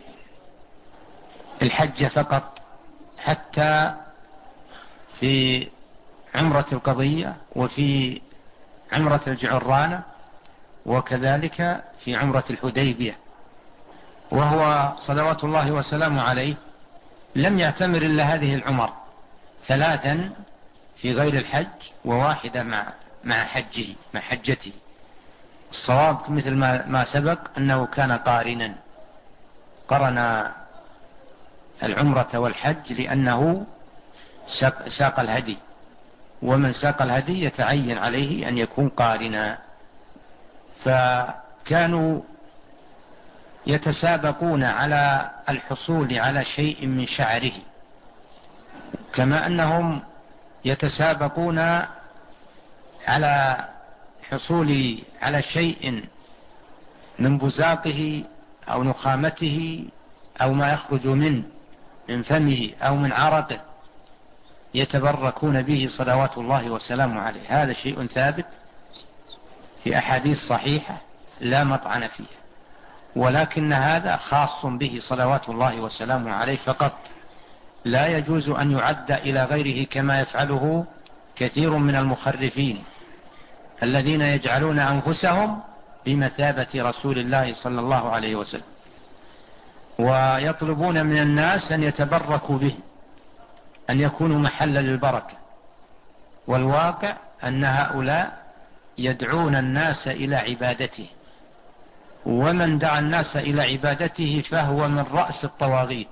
الحجة فقط، حتى في عمرة القضية وفي عمرة الجعرانة وكذلك في عمرة الحديبية. وهو صلوات الله وسلامه عليه لم يعتمر إلا هذه العمر، ثلاثا في غير الحج وواحدة مع مع حجه مع حجته. الصواب مثل ما ما سبق أنه كان قارنا، قرن العمرة والحج لأنه ساق الهدي، ومن ساق الهدي يتعين عليه أن يكون قارنا. فكانوا يتسابقون على الحصول على شيء من شعره، كما أنهم يتسابقون على حصول على شيء من بزاقه أو نخامته أو ما يخرج من من فمه أو من عرقه، يتبركون به صلوات الله وسلامه عليه. هذا شيء ثابت في أحاديث صحيحة لا مطعن فيها، ولكن هذا خاص به صلوات الله وسلامه عليه فقط، لا يجوز أن يعد إلى غيره كما يفعله كثير من المخرفين الذين يجعلون أنفسهم بمثابة رسول الله صلى الله عليه وسلم، ويطلبون من الناس أن يتبركوا به، أن يكونوا محلا للبركة. والواقع أن هؤلاء يدعون الناس إلى عبادته، ومن دعا الناس إلى عبادته فهو من رأس الطواغيت،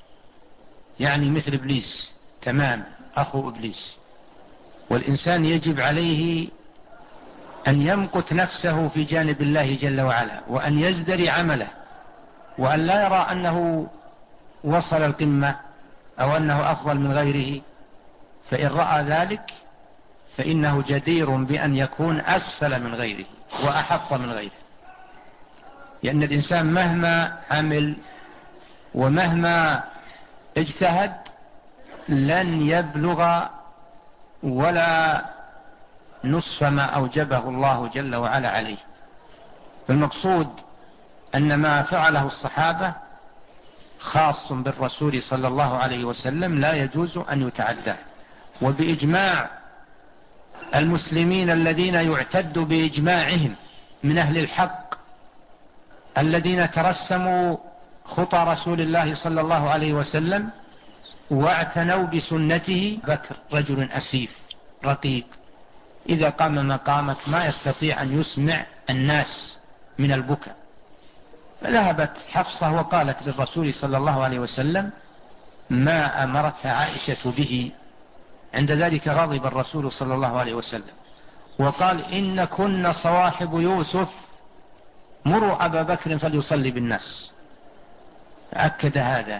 يعني مثل إبليس تمام، أخو إبليس. والإنسان يجب عليه أن يمقت نفسه في جانب الله جل وعلا، وأن يزدري عمله، وأن لا يرى أنه وصل القمة أو أنه أفضل من غيره. فإن رأى ذلك فإنه جدير بأن يكون أسفل من غيره وأحط من غيره، لأن الإنسان مهما عمل ومهما اجتهد لن يبلغ ولا نصف ما أوجبه الله جل وعلا عليه. فالمقصود أن ما فعله الصحابة خاص بالرسول صلى الله عليه وسلم، لا يجوز أن يتعدى. وبإجماع المسلمين الذين يعتد بإجماعهم من أهل الحق الذين ترسموا خطى رسول الله صلى الله عليه وسلم واعتنوا بسنته، بكر رجل أسيف رقيق إذا قام مقامك ما يستطيع أن يسمع الناس من البكاء. فذهبت حفصة وقالت للرسول صلى الله عليه وسلم ما أمرت عائشة به. عند ذلك غضب الرسول صلى الله عليه وسلم وقال إن كن صواحب يوسف، مروا أبا بكر فليصلي بالناس. أكد هذا.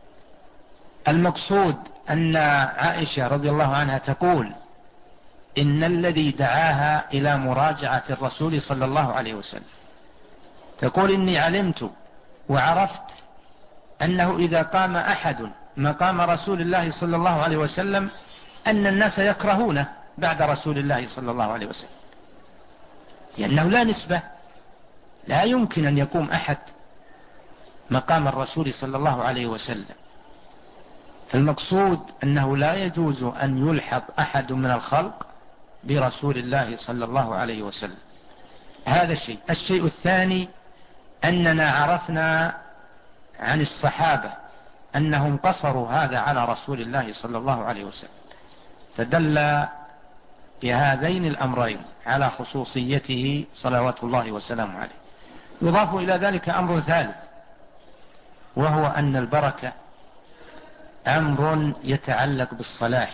المقصود أن عائشة رضي الله عنها تقول إن الذي دعاها إلى مراجعة الرسول صلى الله عليه وسلم، تقول إني علمت وعرفت أنه إذا قام أحد مقام رسول الله صلى الله عليه وسلم أن الناس يكرهونه بعد رسول الله صلى الله عليه وسلم، لأنه لا نسبة، لا يمكن أن يقوم أحد مقام الرسول صلى الله عليه وسلم. فالمقصود أنه لا يجوز أن يلحق أحد من الخلق برسول الله صلى الله عليه وسلم. هذا الشيء. الشيء الثاني أننا عرفنا عن الصحابة أنهم قصروا هذا على رسول الله صلى الله عليه وسلم، فدل بهذين الأمرين على خصوصيته صلوات الله وسلامه عليه. يضاف إلى ذلك أمر ثالث، وهو أن البركة أمر يتعلق بالصلاح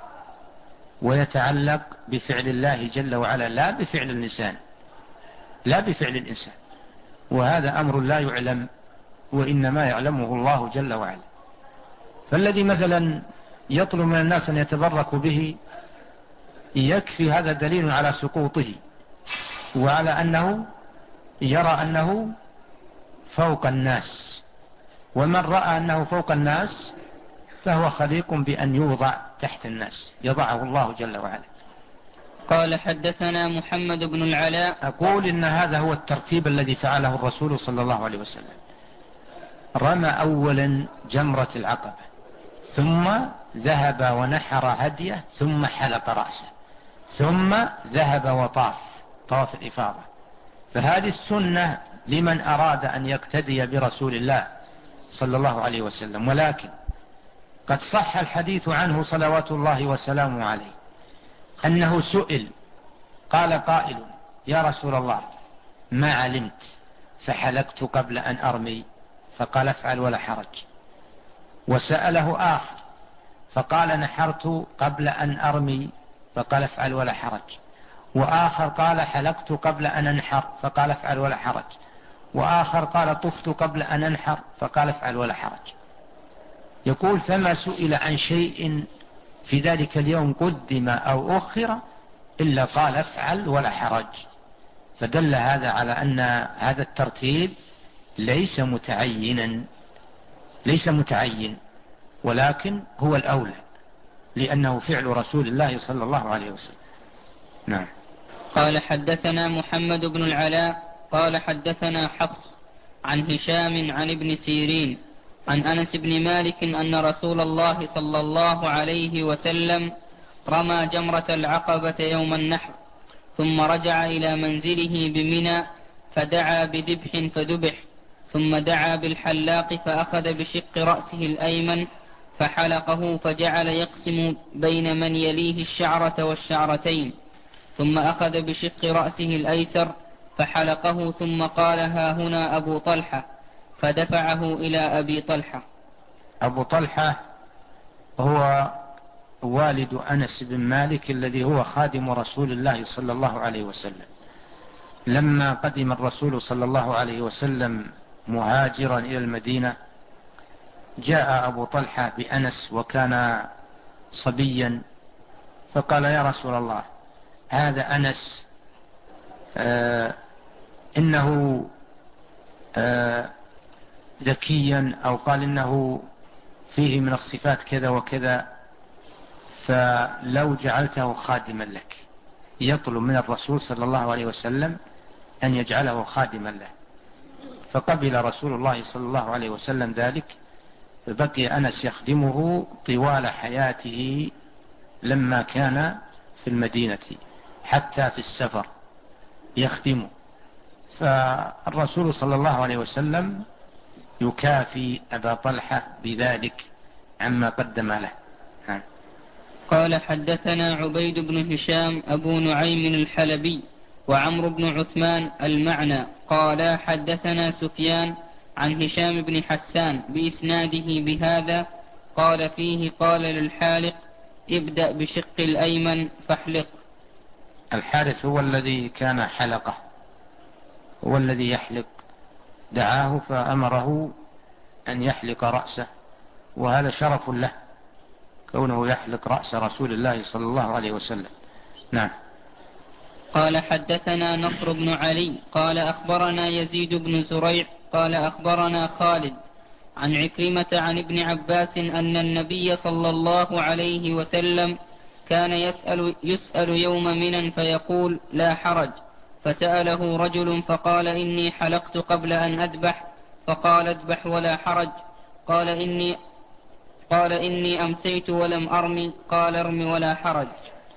ويتعلق بفعل الله جل وعلا، لا بفعل الإنسان لا بفعل الإنسان وهذا أمر لا يعلم وإنما يعلمه الله جل وعلا. فالذي مثلا يطلب من الناس أن يتبركوا به يكفي هذا دليل على سقوطه وعلى أنه يرى أنه فوق الناس، ومن رأى أنه فوق الناس فهو خليق بأن يوضع تحت الناس، يضعه الله جل وعلا. قال حدثنا محمد بن العلاء. أقول إن هذا هو الترتيب الذي فعله الرسول صلى الله عليه وسلم. رمى أولا جمرة العقبة، ثم ذهب ونحر هديه، ثم حلق رأسه، ثم ذهب وطاف طواف الإفاضة. فهذه السنة لمن أراد أن يقتدي برسول الله صلى الله عليه وسلم. ولكن قد صح الحديث عنه صلوات الله وسلامه عليه أنه سئل، قال قائل: يا رسول الله، ما علمت فحلقت قبل أن أرمي، فقال: افعل ولا حرج. وسأله آخر فقال: نحرت قبل أن أرمي، فقال: افعل ولا حرج. وآخر قال: حلقت قبل أن أنحر، فقال: افعل ولا حرج. وآخر قال: طفت قبل أن أنحر، فقال: افعل ولا حرج. يقول: فما سئل عن شيء في ذلك اليوم قدم أو أخر إلا قال: افعل ولا حرج. فدل هذا على أن هذا الترتيب ليس متعينا، ليس متعين، ولكن هو الأولى، لأنه فعل رسول الله صلى الله عليه وسلم. نعم. قال حدثنا محمد بن العلاء قال حدثنا حفص عن هشام عن ابن سيرين عن أنس بن مالك أن رسول الله صلى الله عليه وسلم رمى جمرة العقبة يوم النحر، ثم رجع إلى منزله بمنى فدعا بذبح فذبح، ثم دعا بالحلاق فأخذ بشق رأسه الأيمن فحلقه، فجعل يقسم بين من يليه الشعرة والشعرتين، ثم أخذ بشق رأسه الأيسر فحلقه، ثم قال: ها هنا أبو طلحة، فدفعه إلى أبي طلحة. أبو طلحة هو والد أنس بن مالك الذي هو خادم رسول الله صلى الله عليه وسلم. لما قدم الرسول صلى الله عليه وسلم مهاجرا إلى المدينة، جاء أبو طلحة بأنس وكان صبيا، فقال: يا رسول الله، هذا أنس آه إنه آه ذكيا، أو قال إنه فيه من الصفات كذا وكذا، فلو جعلته خادما لك. يطلب من الرسول صلى الله عليه وسلم أن يجعله خادما له. فقبل رسول الله صلى الله عليه وسلم ذلك، فبقي أنس يخدمه طوال حياته لما كان في المدينة، حتى في السفر يخدمه. فالرسول صلى الله عليه وسلم يكافي أبا طلحة بذلك عما قدم له. قال حدثنا عبيد بن هشام أبو نعيم الحلبي وعمرو بن عثمان المعنى قال حدثنا سفيان عن هشام بن حسان بإسناده بهذا، قال فيه: قال للحالق: ابدأ بشق الأيمن فاحلق. الحارث هو الذي كان حلقه، هو الذي يحلق، دعاه فأمره أن يحلق رأسه، وهذا شرف له كونه يحلق رأس رسول الله صلى الله عليه وسلم. نعم. قال حدثنا نصر بن علي قال أخبرنا يزيد بن زريع قال أخبرنا خالد عن عكرمة عن ابن عباس أن النبي صلى الله عليه وسلم كان يسأل, يسأل يوم منى فيقول: لا حرج. فسأله رجل فقال: إني حلقت قبل أن أذبح، فقال: اذبح ولا حرج. قال إني, قال إني أمسيت ولم أرمي، قال: ارم ولا حرج.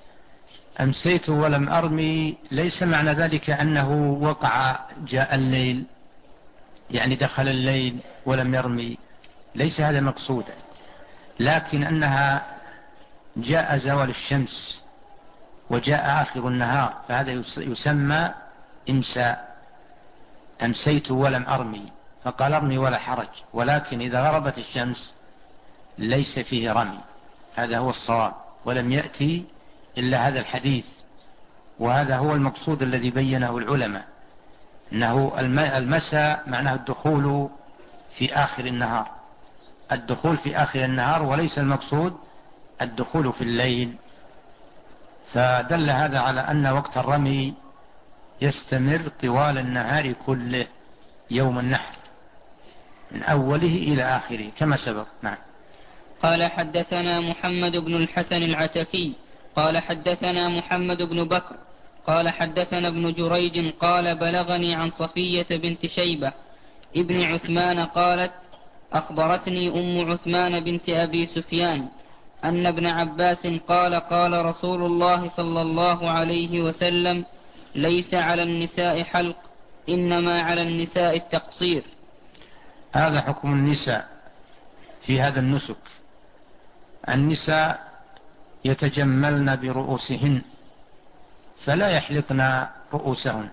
أمسيت ولم أرمي ليس معنى ذلك أنه وقع جاء الليل، يعني دخل الليل ولم يرمي، ليس هذا مقصودا، لكن أنها جاء زوال الشمس وجاء آخر النهار، فهذا يسمى إمساء. أمسيت ولم أرمي، فقال: ارمي ولا حرج. ولكن إذا غربت الشمس ليس فيه رمي، هذا هو الصواب، ولم يأتي إلا هذا الحديث، وهذا هو المقصود الذي بينه العلماء، أنه المساء معناه الدخول في آخر النهار، الدخول في آخر النهار، وليس المقصود الدخول في الليل. فدل هذا على أن وقت الرمي يستمر طوال النهار كله يوم النحر، من أوله إلى آخره كما سبق. نعم. قال حدثنا محمد بن الحسن العتكي قال حدثنا محمد بن بكر قال حدثنا ابن جريج قال بلغني عن صفية بنت شيبة ابن عثمان قالت أخبرتني أم عثمان بنت أبي سفيان أن ابن عباس قال قال رسول الله صلى الله عليه وسلم ليس على النساء حلق إنما على النساء التقصير. هذا حكم النساء في هذا النسك. النساء يتجملن برؤوسهن فلا يحلقن رؤوسهن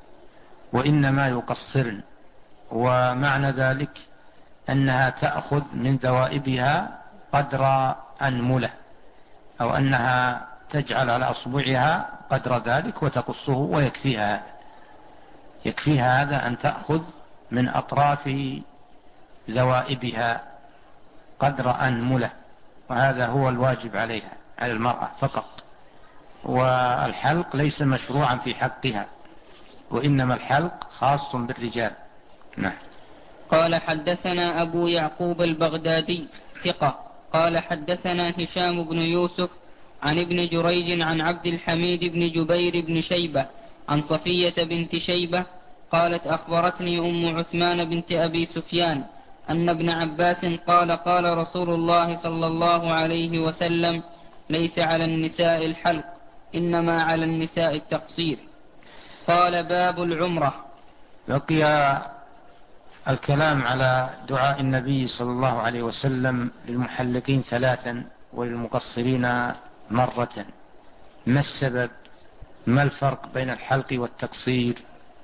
وإنما يقصرن، ومعنى ذلك أنها تأخذ من دوائبها قدر أنملة، أو أنها تجعل على أصبعها قدر ذلك وتقصه ويكفيها. يكفيها هذا أن تأخذ من أطراف ذوائبها قدر أنملة، وهذا هو الواجب عليها على المرأة فقط. والحلق ليس مشروعا في حقها، وإنما الحلق خاص بالرجال. نعم. قال حدثنا أبو يعقوب البغدادي ثقة قال حدثنا هشام بن يوسف عن ابن جريج عن عبد الحميد بن جبير بن شيبة عن صفية بنت شيبة قالت أخبرتني أم عثمان بنت أبي سفيان أن ابن عباس قال قال رسول الله صلى الله عليه وسلم ليس على النساء الحلق إنما على النساء التقصير. قال باب العمرة. بقي الكلام على دعاء النبي صلى الله عليه وسلم للمحلقين ثلاثا وللمقصرين مرة. ما السبب؟ ما الفرق بين الحلق والتقصير؟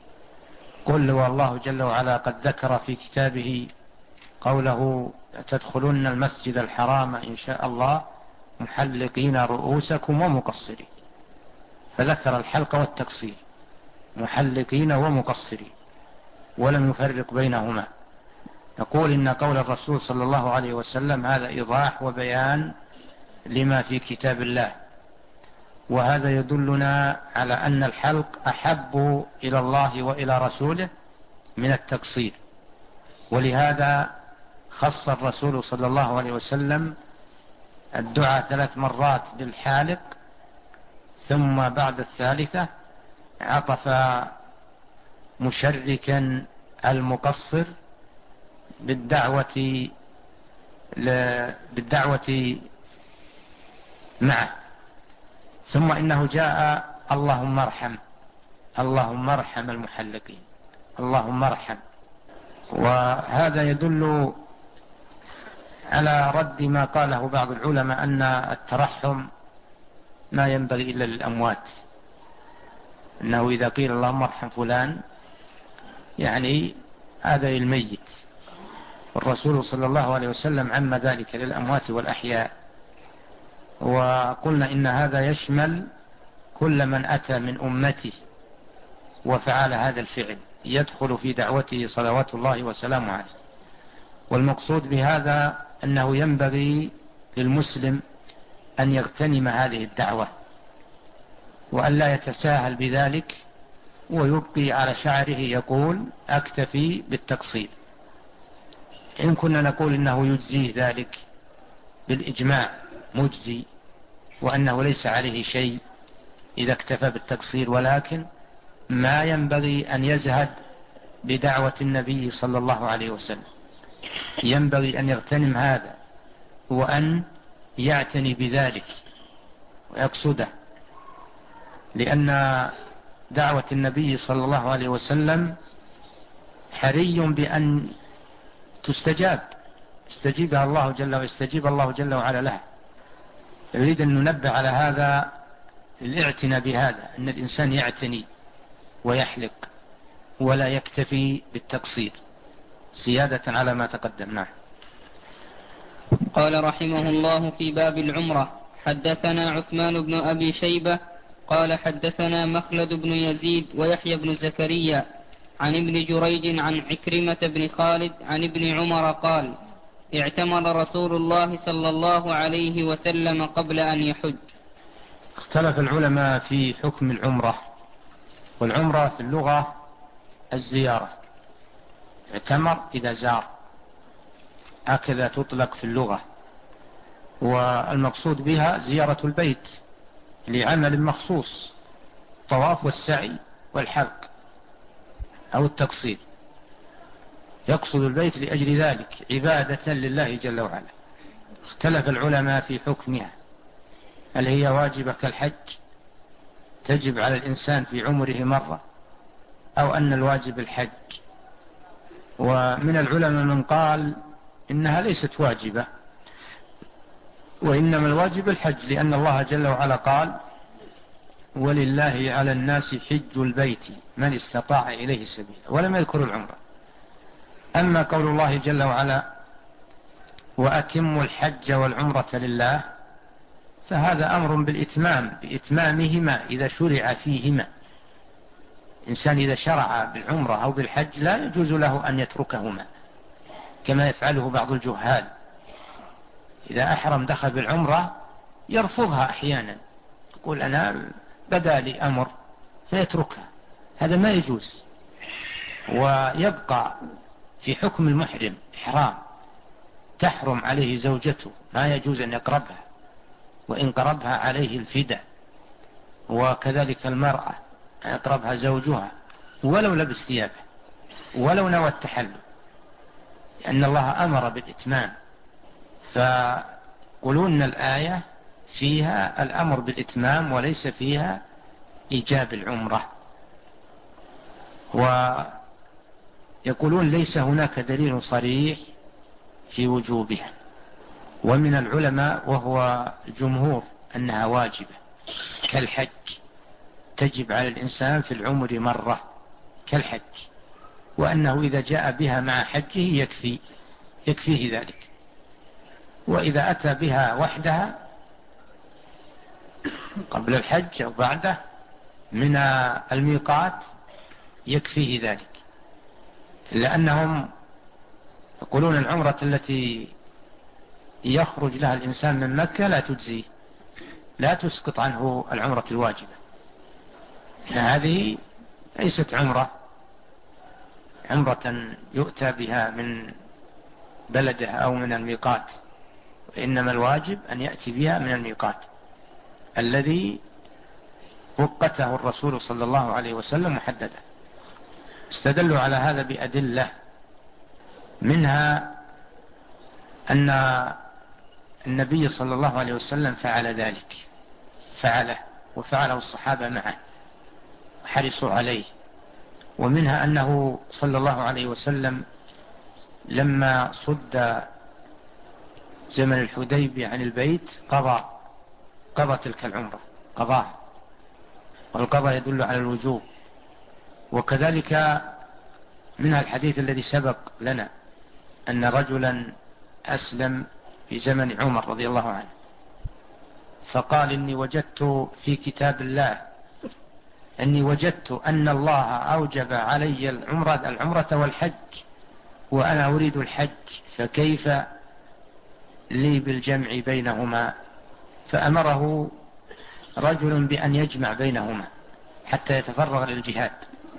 قل والله جل وعلا قد ذكر في كتابه قوله تدخلن المسجد الحرام إن شاء الله محلقين رؤوسكم ومقصرين، فذكر الحلق والتقصير محلقين ومقصرين ولم يفرق بينهما. نقول إن قول الرسول صلى الله عليه وسلم هذا إيضاح وبيان لما في كتاب الله، وهذا يدلنا على أن الحلق أحب إلى الله وإلى رسوله من التقصير، ولهذا خص الرسول صلى الله عليه وسلم الدعاء ثلاث مرات بالحالق، ثم بعد الثالثة عطف مشركا المقصر بالدعوة بالدعوة معه. ثم إنه جاء اللهم ارحم اللهم ارحم المحلقين اللهم ارحم. وهذا يدل على رد ما قاله بعض العلماء أن الترحم ما ينبغي إلا للأموات، أنه إذا قيل اللهم ارحم فلان يعني هذا للميت، والرسول صلى الله عليه وسلم عم ذلك للأموات والأحياء. وقلنا إن هذا يشمل كل من أتى من أمته وفعل هذا الفعل يدخل في دعوته صلوات الله وسلامه عليه. والمقصود بهذا أنه ينبغي للمسلم أن يغتنم هذه الدعوة وأن لا يتساهل بذلك ويبقي على شعره يقول أكتفي بالتقصير. إن كنا نقول إنه يجزيه ذلك بالإجماع مجزي وأنه ليس عليه شيء إذا اكتفى بالتقصير، ولكن ما ينبغي أن يزهد بدعوة النبي صلى الله عليه وسلم، ينبغي أن يغتنم هذا وأن يعتني بذلك ويقصده، لأن دعوة النبي صلى الله عليه وسلم حري بأن تستجاب استجيبها الله جل ويستجيب الله جل وعلا لها. يريد أن ننبه على هذا الاعتناء بهذا، أن الإنسان يعتني ويحلق ولا يكتفي بالتقصير زيادة على ما تقدم. نعم. قال رحمه الله في باب العمرة حدثنا عثمان بن أبي شيبة قال حدثنا مخلد بن يزيد ويحيى بن زكريا عن ابن جريج عن عكرمة بن خالد عن ابن عمر قال اعتمر رسول الله صلى الله عليه وسلم قبل أن يحج. اختلف العلماء في حكم العمرة، والعمرة في اللغة الزيارة، اعتمر إذا زار، هكذا تطلق في اللغة، والمقصود بها زيارة البيت لعمل مخصوص، الطواف والسعي والحلق أو التقصير، يقصد البيت لأجل ذلك عبادة لله جل وعلا. اختلف العلماء في حكمها، هل هي واجبة كالحج تجب على الإنسان في عمره مرة، أو أن الواجب الحج؟ ومن العلماء من قال إنها ليست واجبة، وإنما الواجب الحج، لأن الله جل وعلا قال ولله على الناس حج البيت من استطاع إليه سبيلا، ولم يذكر العمرة. أما قول الله جل وعلا وأتموا الحج والعمرة لله، فهذا أمر بالإتمام، بإتمامهما إذا شرع فيهما. إنسان إذا شرع بالعمرة أو بالحج لا يجوز له أن يتركهما كما يفعله بعض الجهال، إذا أحرم دخل بالعمرة يرفضها أحيانا، يقول أنا بدأ لي أمر فيتركها، هذا ما يجوز. ويبقى في حكم المحرم إحرام، تحرم عليه زوجته، ما يجوز أن يقربها، وإن قربها عليه الفداء. وكذلك المرأة يقربها زوجها ولو لبس ثيابه ولو نوى التحلل، لأن الله أمر بالإتمام. فقولون الآية فيها الأمر بالإتمام وليس فيها إيجاب العمرة. ويقولون ليس هناك دليل صريح في وجوبها. ومن العلماء وهو جمهور أنها واجبة كالحج، تجب على الإنسان في العمر مرة كالحج، وأنه إذا جاء بها مع حجه يكفي يكفيه ذلك، وإذا أتى بها وحدها قبل الحج أو بعده من الميقات يكفيه ذلك، لأنهم يقولون العمرة التي يخرج لها الإنسان من مكة لا تجزي، لا تسقط عنه العمرة الواجبة، هذه ليست عمرة عمرة يؤتى بها من بلده أو من الميقات، وإنما الواجب أن يأتي بها من الميقات الذي وقته الرسول صلى الله عليه وسلم محددا. استدلوا على هذا بأدلة، منها أن النبي صلى الله عليه وسلم فعل ذلك، فعله وفعله الصحابة معه حرصوا عليه. ومنها أنه صلى الله عليه وسلم لما صد زمن الحديبية عن البيت قضى قضى تلك العمرة قضاها، والقضاء يدل على الوجوب. وكذلك منها الحديث الذي سبق لنا أن رجلا أسلم في زمن عمر رضي الله عنه، فقال إني وجدت في كتاب الله أني وجدت أن الله أوجب علي العمرة, العمرة والحج وأنا أريد الحج، فكيف لي بالجمع بينهما؟ فأمره رجل بأن يجمع بينهما حتى يتفرغ للجهاد،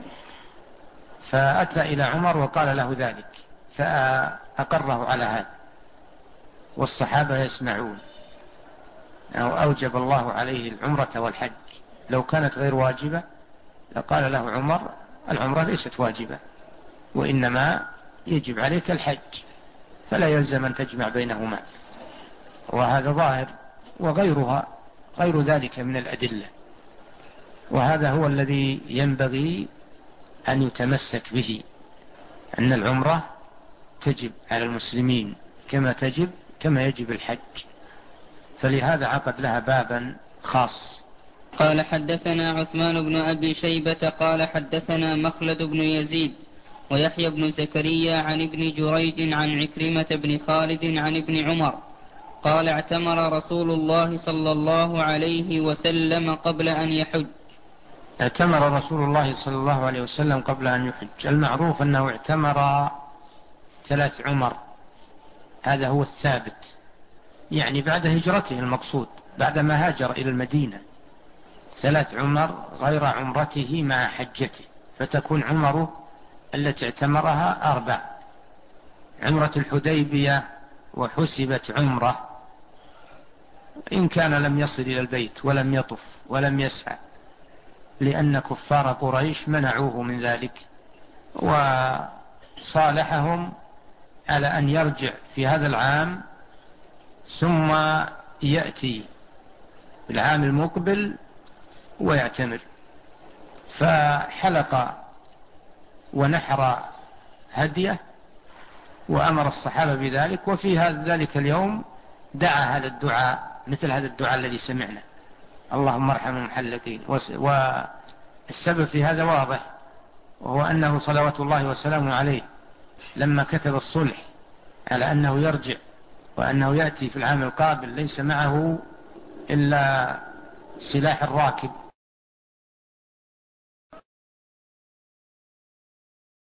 فأتى إلى عمر وقال له ذلك فأقره على هذا، والصحابة يسمعون أو أوجب الله عليه العمرة والحج. لو كانت غير واجبة لقال له عمر العمرة ليست واجبة وإنما يجب عليك الحج، فلا يلزم أن تجمع بينهما. وهذا ظاهر، وغيرها غير ذلك من الأدلة، وهذا هو الذي ينبغي أن يتمسك به، أن العمرة تجب على المسلمين كما تجب كما يجب الحج، فلهذا عقد لها بابا خاص. قال حدثنا عثمان بن أبي شيبة قال حدثنا مخلد بن يزيد ويحيى بن زكريا عن ابن جريج عن عكرمة بن خالد عن ابن عمر قال اعتمر رسول الله صلى الله عليه وسلم قبل أن يحج. اعتمر رسول الله صلى الله عليه وسلم قبل أن يحج، المعروف أنه اعتمر ثلاث عمر، هذا هو الثابت، يعني بعد هجرته المقصود، بعدما هاجر إلى المدينة ثلاث عمر غير عمرته مع حجته، فتكون عمره التي اعتمرها أربع: عمرة الحديبية وحسبت عمره إن كان لم يصل إلى البيت ولم يطف ولم يسعى، لأن كفار قريش منعوه من ذلك، وصالحهم على أن يرجع في هذا العام ثم يأتي العام المقبل ويعتمر. فحلق ونحر هديه وأمر الصحابة بذلك. وفي هذا ذلك اليوم دعا هذا الدعاء مثل هذا الدعاء الذي سمعنا: اللهم ارحم المحلقين. والسبب في هذا واضح، وهو أنه صلوات الله وسلامه عليه لما كتب الصلح على أنه يرجع وأنه يأتي في العام القابل ليس معه إلا سلاح الراكب